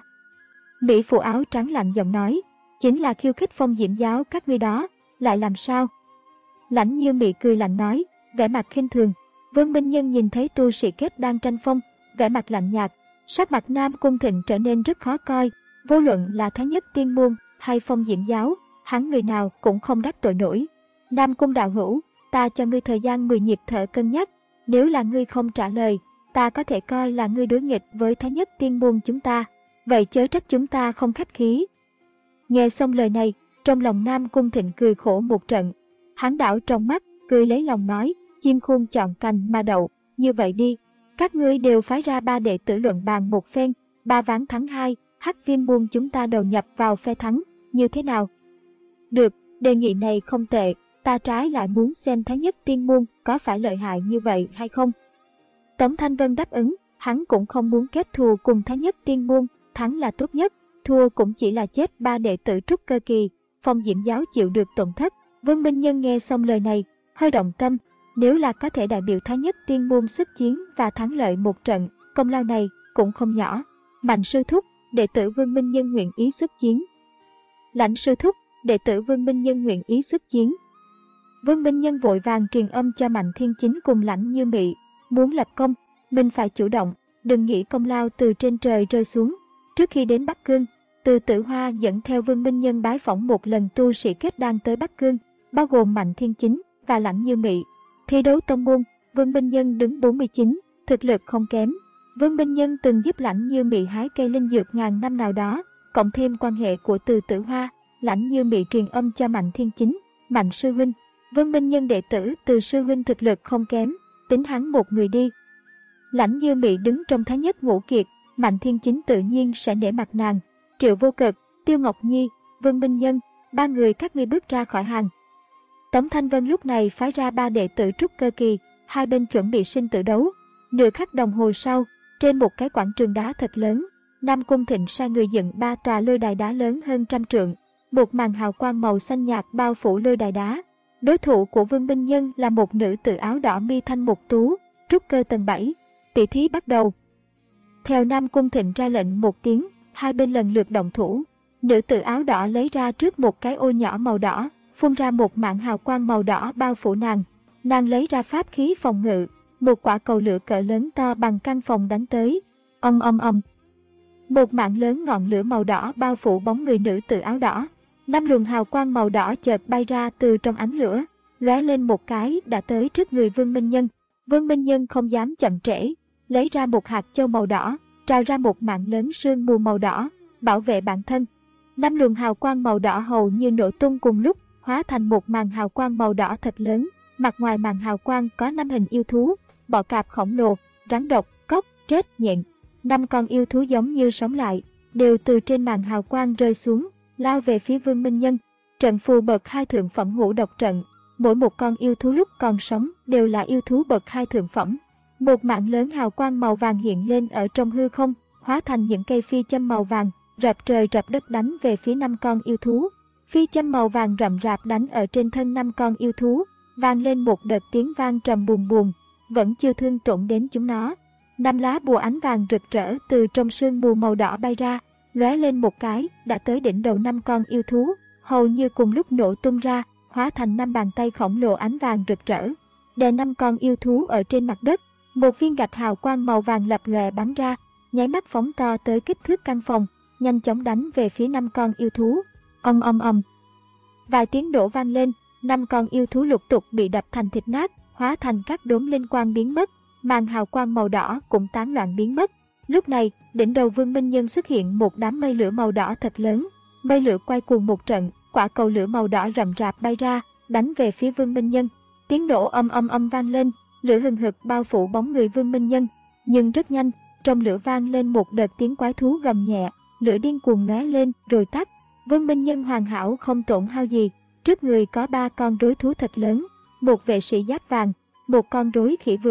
Mỹ phụ áo trắng lạnh giọng nói, chính là khiêu khích Phong Diễm giáo các ngươi đó, lại làm sao? Lãnh Như Mị cười lạnh nói, vẻ mặt khinh thường. Vương Minh Nhân nhìn thấy tu sĩ kết đang tranh phong, vẻ mặt lạnh nhạt, sắc mặt Nam Cung Thịnh trở nên rất khó coi, vô luận là Thái Nhất Tiên Môn hay Phong Diễm giáo, hắn người nào cũng không đắc tội nổi. Nam Cung đạo hữu, ta cho ngươi thời gian mười nhịp thở cân nhắc, nếu là ngươi không trả lời, ta có thể coi là ngươi đối nghịch với Thái Nhất Tiên Môn chúng ta, vậy chớ trách chúng ta không khách khí. Nghe xong lời này, trong lòng Nam Cung Thịnh cười khổ một trận, hắn đảo trong mắt, cười lấy lòng nói, chim khôn chọn cành mà đậu, như vậy đi, các ngươi đều phái ra ba đệ tử luận bàn một phen, ba ván thắng hai, Hắc Viêm Môn chúng ta đầu nhập vào phe thắng, như thế nào? Được, đề nghị này không tệ, ta trái lại muốn xem Thái Nhất Tiên Môn có phải lợi hại như vậy hay không. Tống Thanh Vân đáp ứng, hắn cũng không muốn kết thù cùng Thái Nhất Tiên Môn, thắng là tốt nhất, thua cũng chỉ là chết ba đệ tử trúc cơ kỳ, Phong Diễm giáo chịu được tổn thất. Vương Minh Nhân nghe xong lời này, hơi động tâm, nếu là có thể đại biểu Thái Nhất Tiên Môn xuất chiến và thắng lợi một trận, công lao này cũng không nhỏ. Mạnh sư thúc, đệ tử Vương Minh Nhân nguyện ý xuất chiến. Lãnh sư thúc, đệ tử Vương Minh Nhân nguyện ý xuất chiến. Vương Minh Nhân vội vàng truyền âm cho Mạnh Thiên Chính cùng Lãnh Như Mị, muốn lập công, mình phải chủ động, đừng nghĩ công lao từ trên trời rơi xuống. Trước khi đến Bắc Cương, Từ Tử Hoa dẫn theo Vương Minh Nhân bái phỏng một lần tu sĩ kết đan tới Bắc Cương, bao gồm Mạnh Thiên Chính và Lãnh Như Mị. Thi đấu tông môn, Vương Minh Nhân đứng bốn mươi chín, thực lực không kém. Vương Minh Nhân từng giúp Lãnh Như Mị hái cây linh dược ngàn năm nào đó, cộng thêm quan hệ của Từ Tử Hoa, Lãnh Như Mị truyền âm cho Mạnh Thiên Chính, Mạnh sư huynh, Vương Minh Nhân đệ tử Từ sư huynh thực lực không kém, tính hắn một người đi. Lãnh Như Mị đứng trong Thái Nhất ngũ kiệt, Mạnh Thiên Chính tự nhiên sẽ nể mặt nàng. Triệu Vô Cực, Tiêu Ngọc Nhi, Vương Minh Nhân, ba người các ngươi bước ra khỏi hàng. Tống Thanh Vân lúc này phái ra ba đệ tử trúc cơ kỳ, hai bên chuẩn bị sinh tử đấu. Nửa khắc đồng hồ sau, trên một cái quảng trường đá thật lớn, Nam Cung Thịnh sai người dựng ba tòa lôi đài đá lớn hơn trăm trượng, một màn hào quang màu xanh nhạt bao phủ lôi đài đá. Đối thủ của Vương Minh Nhân là một nữ tử áo đỏ mi thanh mục tú, trúc cơ tầng bảy. Tỷ thí bắt đầu. Theo Nam Cung Thịnh ra lệnh một tiếng, hai bên lần lượt động thủ. Nữ tử áo đỏ lấy ra trước một cái ô nhỏ màu đỏ, phun ra một mảng hào quang màu đỏ bao phủ nàng. Nàng lấy ra pháp khí phòng ngự, một quả cầu lửa cỡ lớn to bằng căn phòng đánh tới. Ong ong ong. Một mảng lớn ngọn lửa màu đỏ bao phủ bóng người nữ tử áo đỏ. Năm luồng hào quang màu đỏ chợt bay ra từ trong ánh lửa, lóe lên một cái đã tới trước người Vương Minh Nhân. Vương Minh Nhân không dám chậm trễ, lấy ra một hạt châu màu đỏ, trào ra một mảng lớn sương mù màu đỏ, bảo vệ bản thân. Năm luồng hào quang màu đỏ hầu như nổ tung cùng lúc, hóa thành một màn hào quang màu đỏ thật lớn. Mặt ngoài màn hào quang có năm hình yêu thú, bọ cạp khổng lồ, rắn độc, cóc, trết, nhện. Năm con yêu thú giống như sống lại, đều từ trên màn hào quang rơi xuống, lao về phía Vương Minh Nhân. Trận phù bậc hai thượng phẩm ngũ độc trận, mỗi một con yêu thú lúc còn sống đều là yêu thú bậc hai thượng phẩm. Một mảng lớn hào quang màu vàng hiện lên ở trong hư không, hóa thành những cây phi châm màu vàng, rập trời rập đất đánh về phía năm con yêu thú. Phi châm màu vàng rậm rạp đánh ở trên thân năm con yêu thú, vang lên một đợt tiếng vang trầm buồn buồn, vẫn chưa thương tổn đến chúng nó. Năm lá bùa ánh vàng rực rỡ từ trong sương mù màu đỏ bay ra, lóe lên một cái đã tới đỉnh đầu năm con yêu thú, hầu như cùng lúc nổ tung ra, hóa thành năm bàn tay khổng lồ ánh vàng rực rỡ, đè năm con yêu thú ở trên mặt đất. Một viên gạch hào quang màu vàng lập lòe bắn ra, nháy mắt phóng to tới kích thước căn phòng, nhanh chóng đánh về phía năm con yêu thú. Ong ong ong. Vài tiếng nổ vang lên, năm con yêu thú lục tục bị đập thành thịt nát, hóa thành các đốm linh quang biến mất, màn hào quang màu đỏ cũng tán loạn biến mất. Lúc này, đỉnh đầu Vương Minh Nhân xuất hiện một đám mây lửa màu đỏ thật lớn, mây lửa quay cuồng một trận, quả cầu lửa màu đỏ rậm rạp bay ra, đánh về phía Vương Minh Nhân. Tiếng nổ âm âm âm vang lên, lửa hừng hực bao phủ bóng người Vương Minh Nhân, nhưng rất nhanh, trong lửa vang lên một đợt tiếng quái thú gầm nhẹ, lửa điên cuồng lóe lên rồi tắt. Vương Minh Nhân hoàn hảo không tổn hao gì, trước người có ba con rối thú thật lớn, một vệ sĩ giáp vàng, một con rối khỉ vượn,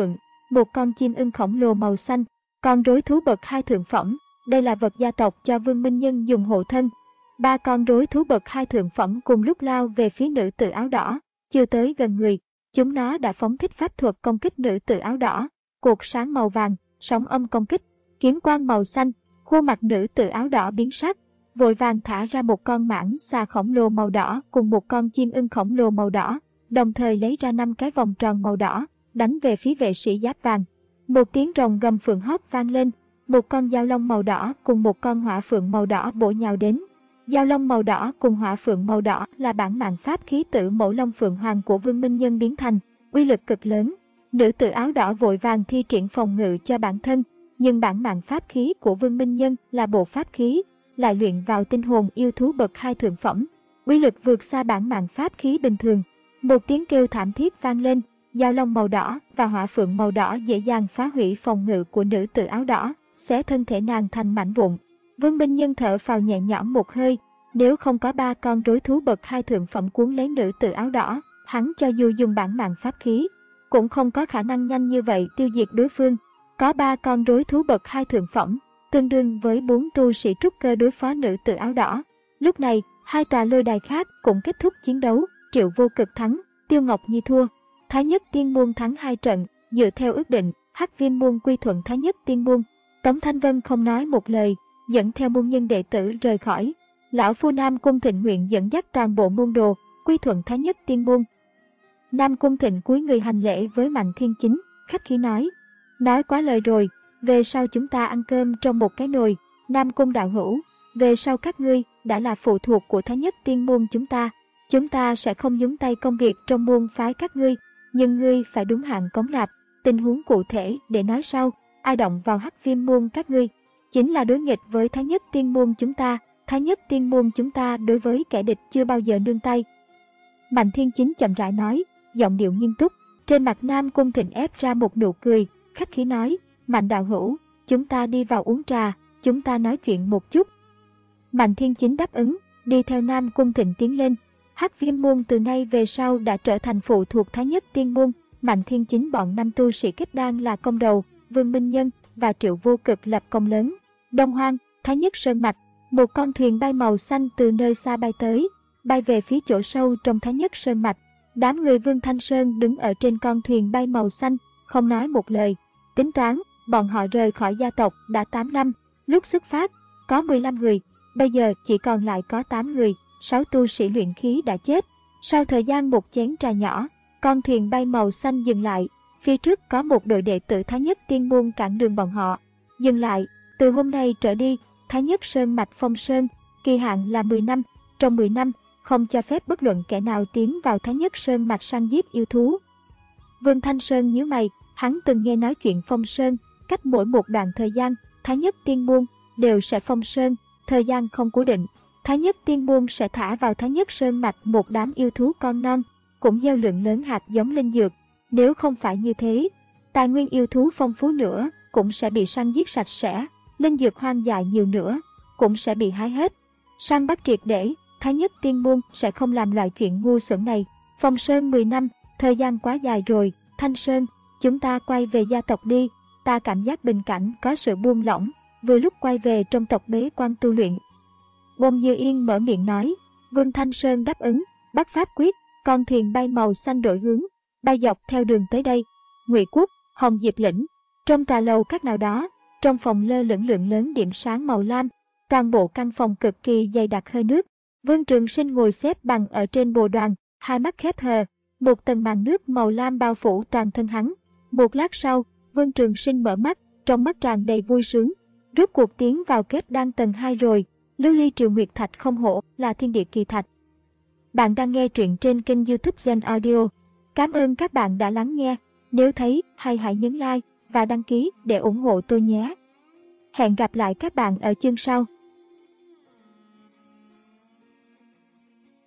một con chim ưng khổng lồ màu xanh, con rối thú bậc hai thượng phẩm, đây là vật gia tộc cho Vương Minh Nhân dùng hộ thân. Ba con rối thú bậc hai thượng phẩm cùng lúc lao về phía nữ tử áo đỏ, chưa tới gần người, chúng nó đã phóng thích pháp thuật công kích nữ tử áo đỏ, cột sáng màu vàng, sóng âm công kích, kiếm quang màu xanh, khuôn mặt nữ tử áo đỏ biến sắc, vội vàng thả ra một con mãng xà khổng lồ màu đỏ cùng một con chim ưng khổng lồ màu đỏ, đồng thời lấy ra năm cái vòng tròn màu đỏ, đánh về phía vệ sĩ giáp vàng. Một tiếng rồng gầm phượng hót vang lên, một con dao long màu đỏ cùng một con hỏa phượng màu đỏ bổ nhào đến. Dao long màu đỏ cùng hỏa phượng màu đỏ là bản mạng pháp khí tử mẫu long phượng hoàng của Vương Minh Nhân biến thành, uy lực cực lớn. Nữ tử áo đỏ vội vàng thi triển phòng ngự cho bản thân, nhưng bản mạng pháp khí của Vương Minh Nhân là bộ pháp khí, lại luyện vào tinh hồn yêu thú bậc hai thượng phẩm, uy lực vượt xa bản mạng pháp khí bình thường. Một tiếng kêu thảm thiết vang lên, dao long màu đỏ và hỏa phượng màu đỏ dễ dàng phá hủy phòng ngự của nữ tử áo đỏ, xé thân thể nàng thành mảnh vụn. Vương Minh Nhân thở phào nhẹ nhõm một hơi, nếu không có ba con rối thú bậc hai thượng phẩm cuốn lấy nữ tử áo đỏ, hắn cho dù dùng bản mạng pháp khí, cũng không có khả năng nhanh như vậy tiêu diệt đối phương. Có ba con rối thú bậc hai thượng phẩm, tương đương với bốn tu sĩ trúc cơ đối phó nữ tử áo đỏ. Lúc này, hai tòa lôi đài khác cũng kết thúc chiến đấu, Triệu Vô Cực thắng, Tiêu Ngọc Nhi thua. Thái Nhất Tiên Môn thắng hai trận, dựa theo ước định, Hắc Viêm Môn quy thuận Thái Nhất Tiên Môn. Tống Thanh Vân không nói một lời, dẫn theo môn nhân đệ tử rời khỏi. Lão phu Nam Cung Thịnh nguyện dẫn dắt toàn bộ môn đồ, quy thuận Thái Nhất Tiên Môn. Nam Cung Thịnh cúi người hành lễ với Mạnh Thiên Chính, khách khí nói. Nói quá lời rồi, về sau chúng ta ăn cơm trong một cái nồi. Nam Cung đạo hữu, về sau các ngươi đã là phụ thuộc của Thái Nhất Tiên Môn chúng ta. Chúng ta sẽ không nhúng tay công việc trong môn phái các ngươi, nhưng ngươi phải đúng hạn cống nạp. Tình huống cụ thể để nói sau, ai động vào Hắc Viêm Môn các ngươi, chính là đối nghịch với Thái Nhất Tiên Môn chúng ta. Thái Nhất Tiên Môn chúng ta đối với kẻ địch chưa bao giờ nương tay. Mạnh Thiên Chính chậm rãi nói, giọng điệu nghiêm túc. Trên mặt Nam Cung Thịnh ép ra một nụ cười, khách khí nói, Mạnh đạo hữu, chúng ta đi vào uống trà, chúng ta nói chuyện một chút. Mạnh Thiên Chính đáp ứng, đi theo Nam Cung Thịnh tiến lên. Hắc Viêm Môn từ nay về sau đã trở thành phụ thuộc Thái Nhất Tiên Môn. Mạnh Thiên Chính bọn năm tu sĩ kết đan là công đầu, Vương Minh Nhân và Triệu Vô Cực lập công lớn. Đông Hoang, Thái Nhất Sơn Mạch, một con thuyền bay màu xanh từ nơi xa bay tới, bay về phía chỗ sâu trong Thái Nhất Sơn Mạch. Đám người Vương Thanh Sơn đứng ở trên con thuyền bay màu xanh, không nói một lời. Tính toán, bọn họ rời khỏi gia tộc đã tám năm, lúc xuất phát, có mười lăm người, bây giờ chỉ còn lại có tám người, sáu tu sĩ luyện khí đã chết. Sau thời gian một chén trà nhỏ, con thuyền bay màu xanh dừng lại, phía trước có một đội đệ tử Thái Nhất Tiên Môn cản đường bọn họ. Dừng lại, từ hôm nay trở đi, Thái Nhất Sơn Mạch phong sơn, kỳ hạn là mười năm, trong mười năm, không cho phép bất luận kẻ nào tiến vào Thái Nhất Sơn Mạch săn giết yêu thú. Vương Thanh Sơn nhíu mày, hắn từng nghe nói chuyện phong sơn, cách mỗi một đoạn thời gian, Thái Nhất Tiên Môn đều sẽ phong sơn, thời gian không cố định. Thái Nhất Tiên Môn sẽ thả vào Thái Nhất Sơn Mạch một đám yêu thú con non, cũng gieo lượng lớn hạt giống linh dược. Nếu không phải như thế, tài nguyên yêu thú phong phú nữa cũng sẽ bị săn giết sạch sẽ, linh dược hoang dại nhiều nữa cũng sẽ bị hái hết. Săn bắt triệt để, Thái Nhất Tiên Môn sẽ không làm loại chuyện ngu xuẩn này. Phong sơn mười năm, thời gian quá dài rồi. Thanh Sơn, chúng ta quay về gia tộc đi. Ta cảm giác bình cảnh có sự buông lỏng, vừa lúc quay về trong tộc bế quan tu luyện. Bông Dư Yên mở miệng nói. Vương Thanh Sơn đáp ứng, bắt pháp quyết, con thuyền bay màu xanh đổi hướng, bay dọc theo đường tới đây. Ngụy Quốc, Hồng Diệp Lĩnh, trong trà lầu các nào đó, trong phòng lơ lửng lượng lớn điểm sáng màu lam, toàn bộ căn phòng cực kỳ dày đặc hơi nước. Vương Trường Sinh ngồi xếp bằng ở trên bồ đoàn, hai mắt khép hờ, một tầng màn nước màu lam bao phủ toàn thân hắn. Một lát sau, Vương Trường Sinh mở mắt, trong mắt tràn đầy vui sướng. Rốt cuộc tiến vào kết đan tầng hai rồi. Lưu ly triều nguyệt thạch không hổ là thiên địa kỳ thạch. Bạn đang nghe truyện trên kênh YouTube Gen Audio. Cảm ơn các bạn đã lắng nghe. Nếu thấy hay hãy nhấn like và đăng ký để ủng hộ tôi nhé. Hẹn gặp lại các bạn ở chương sau.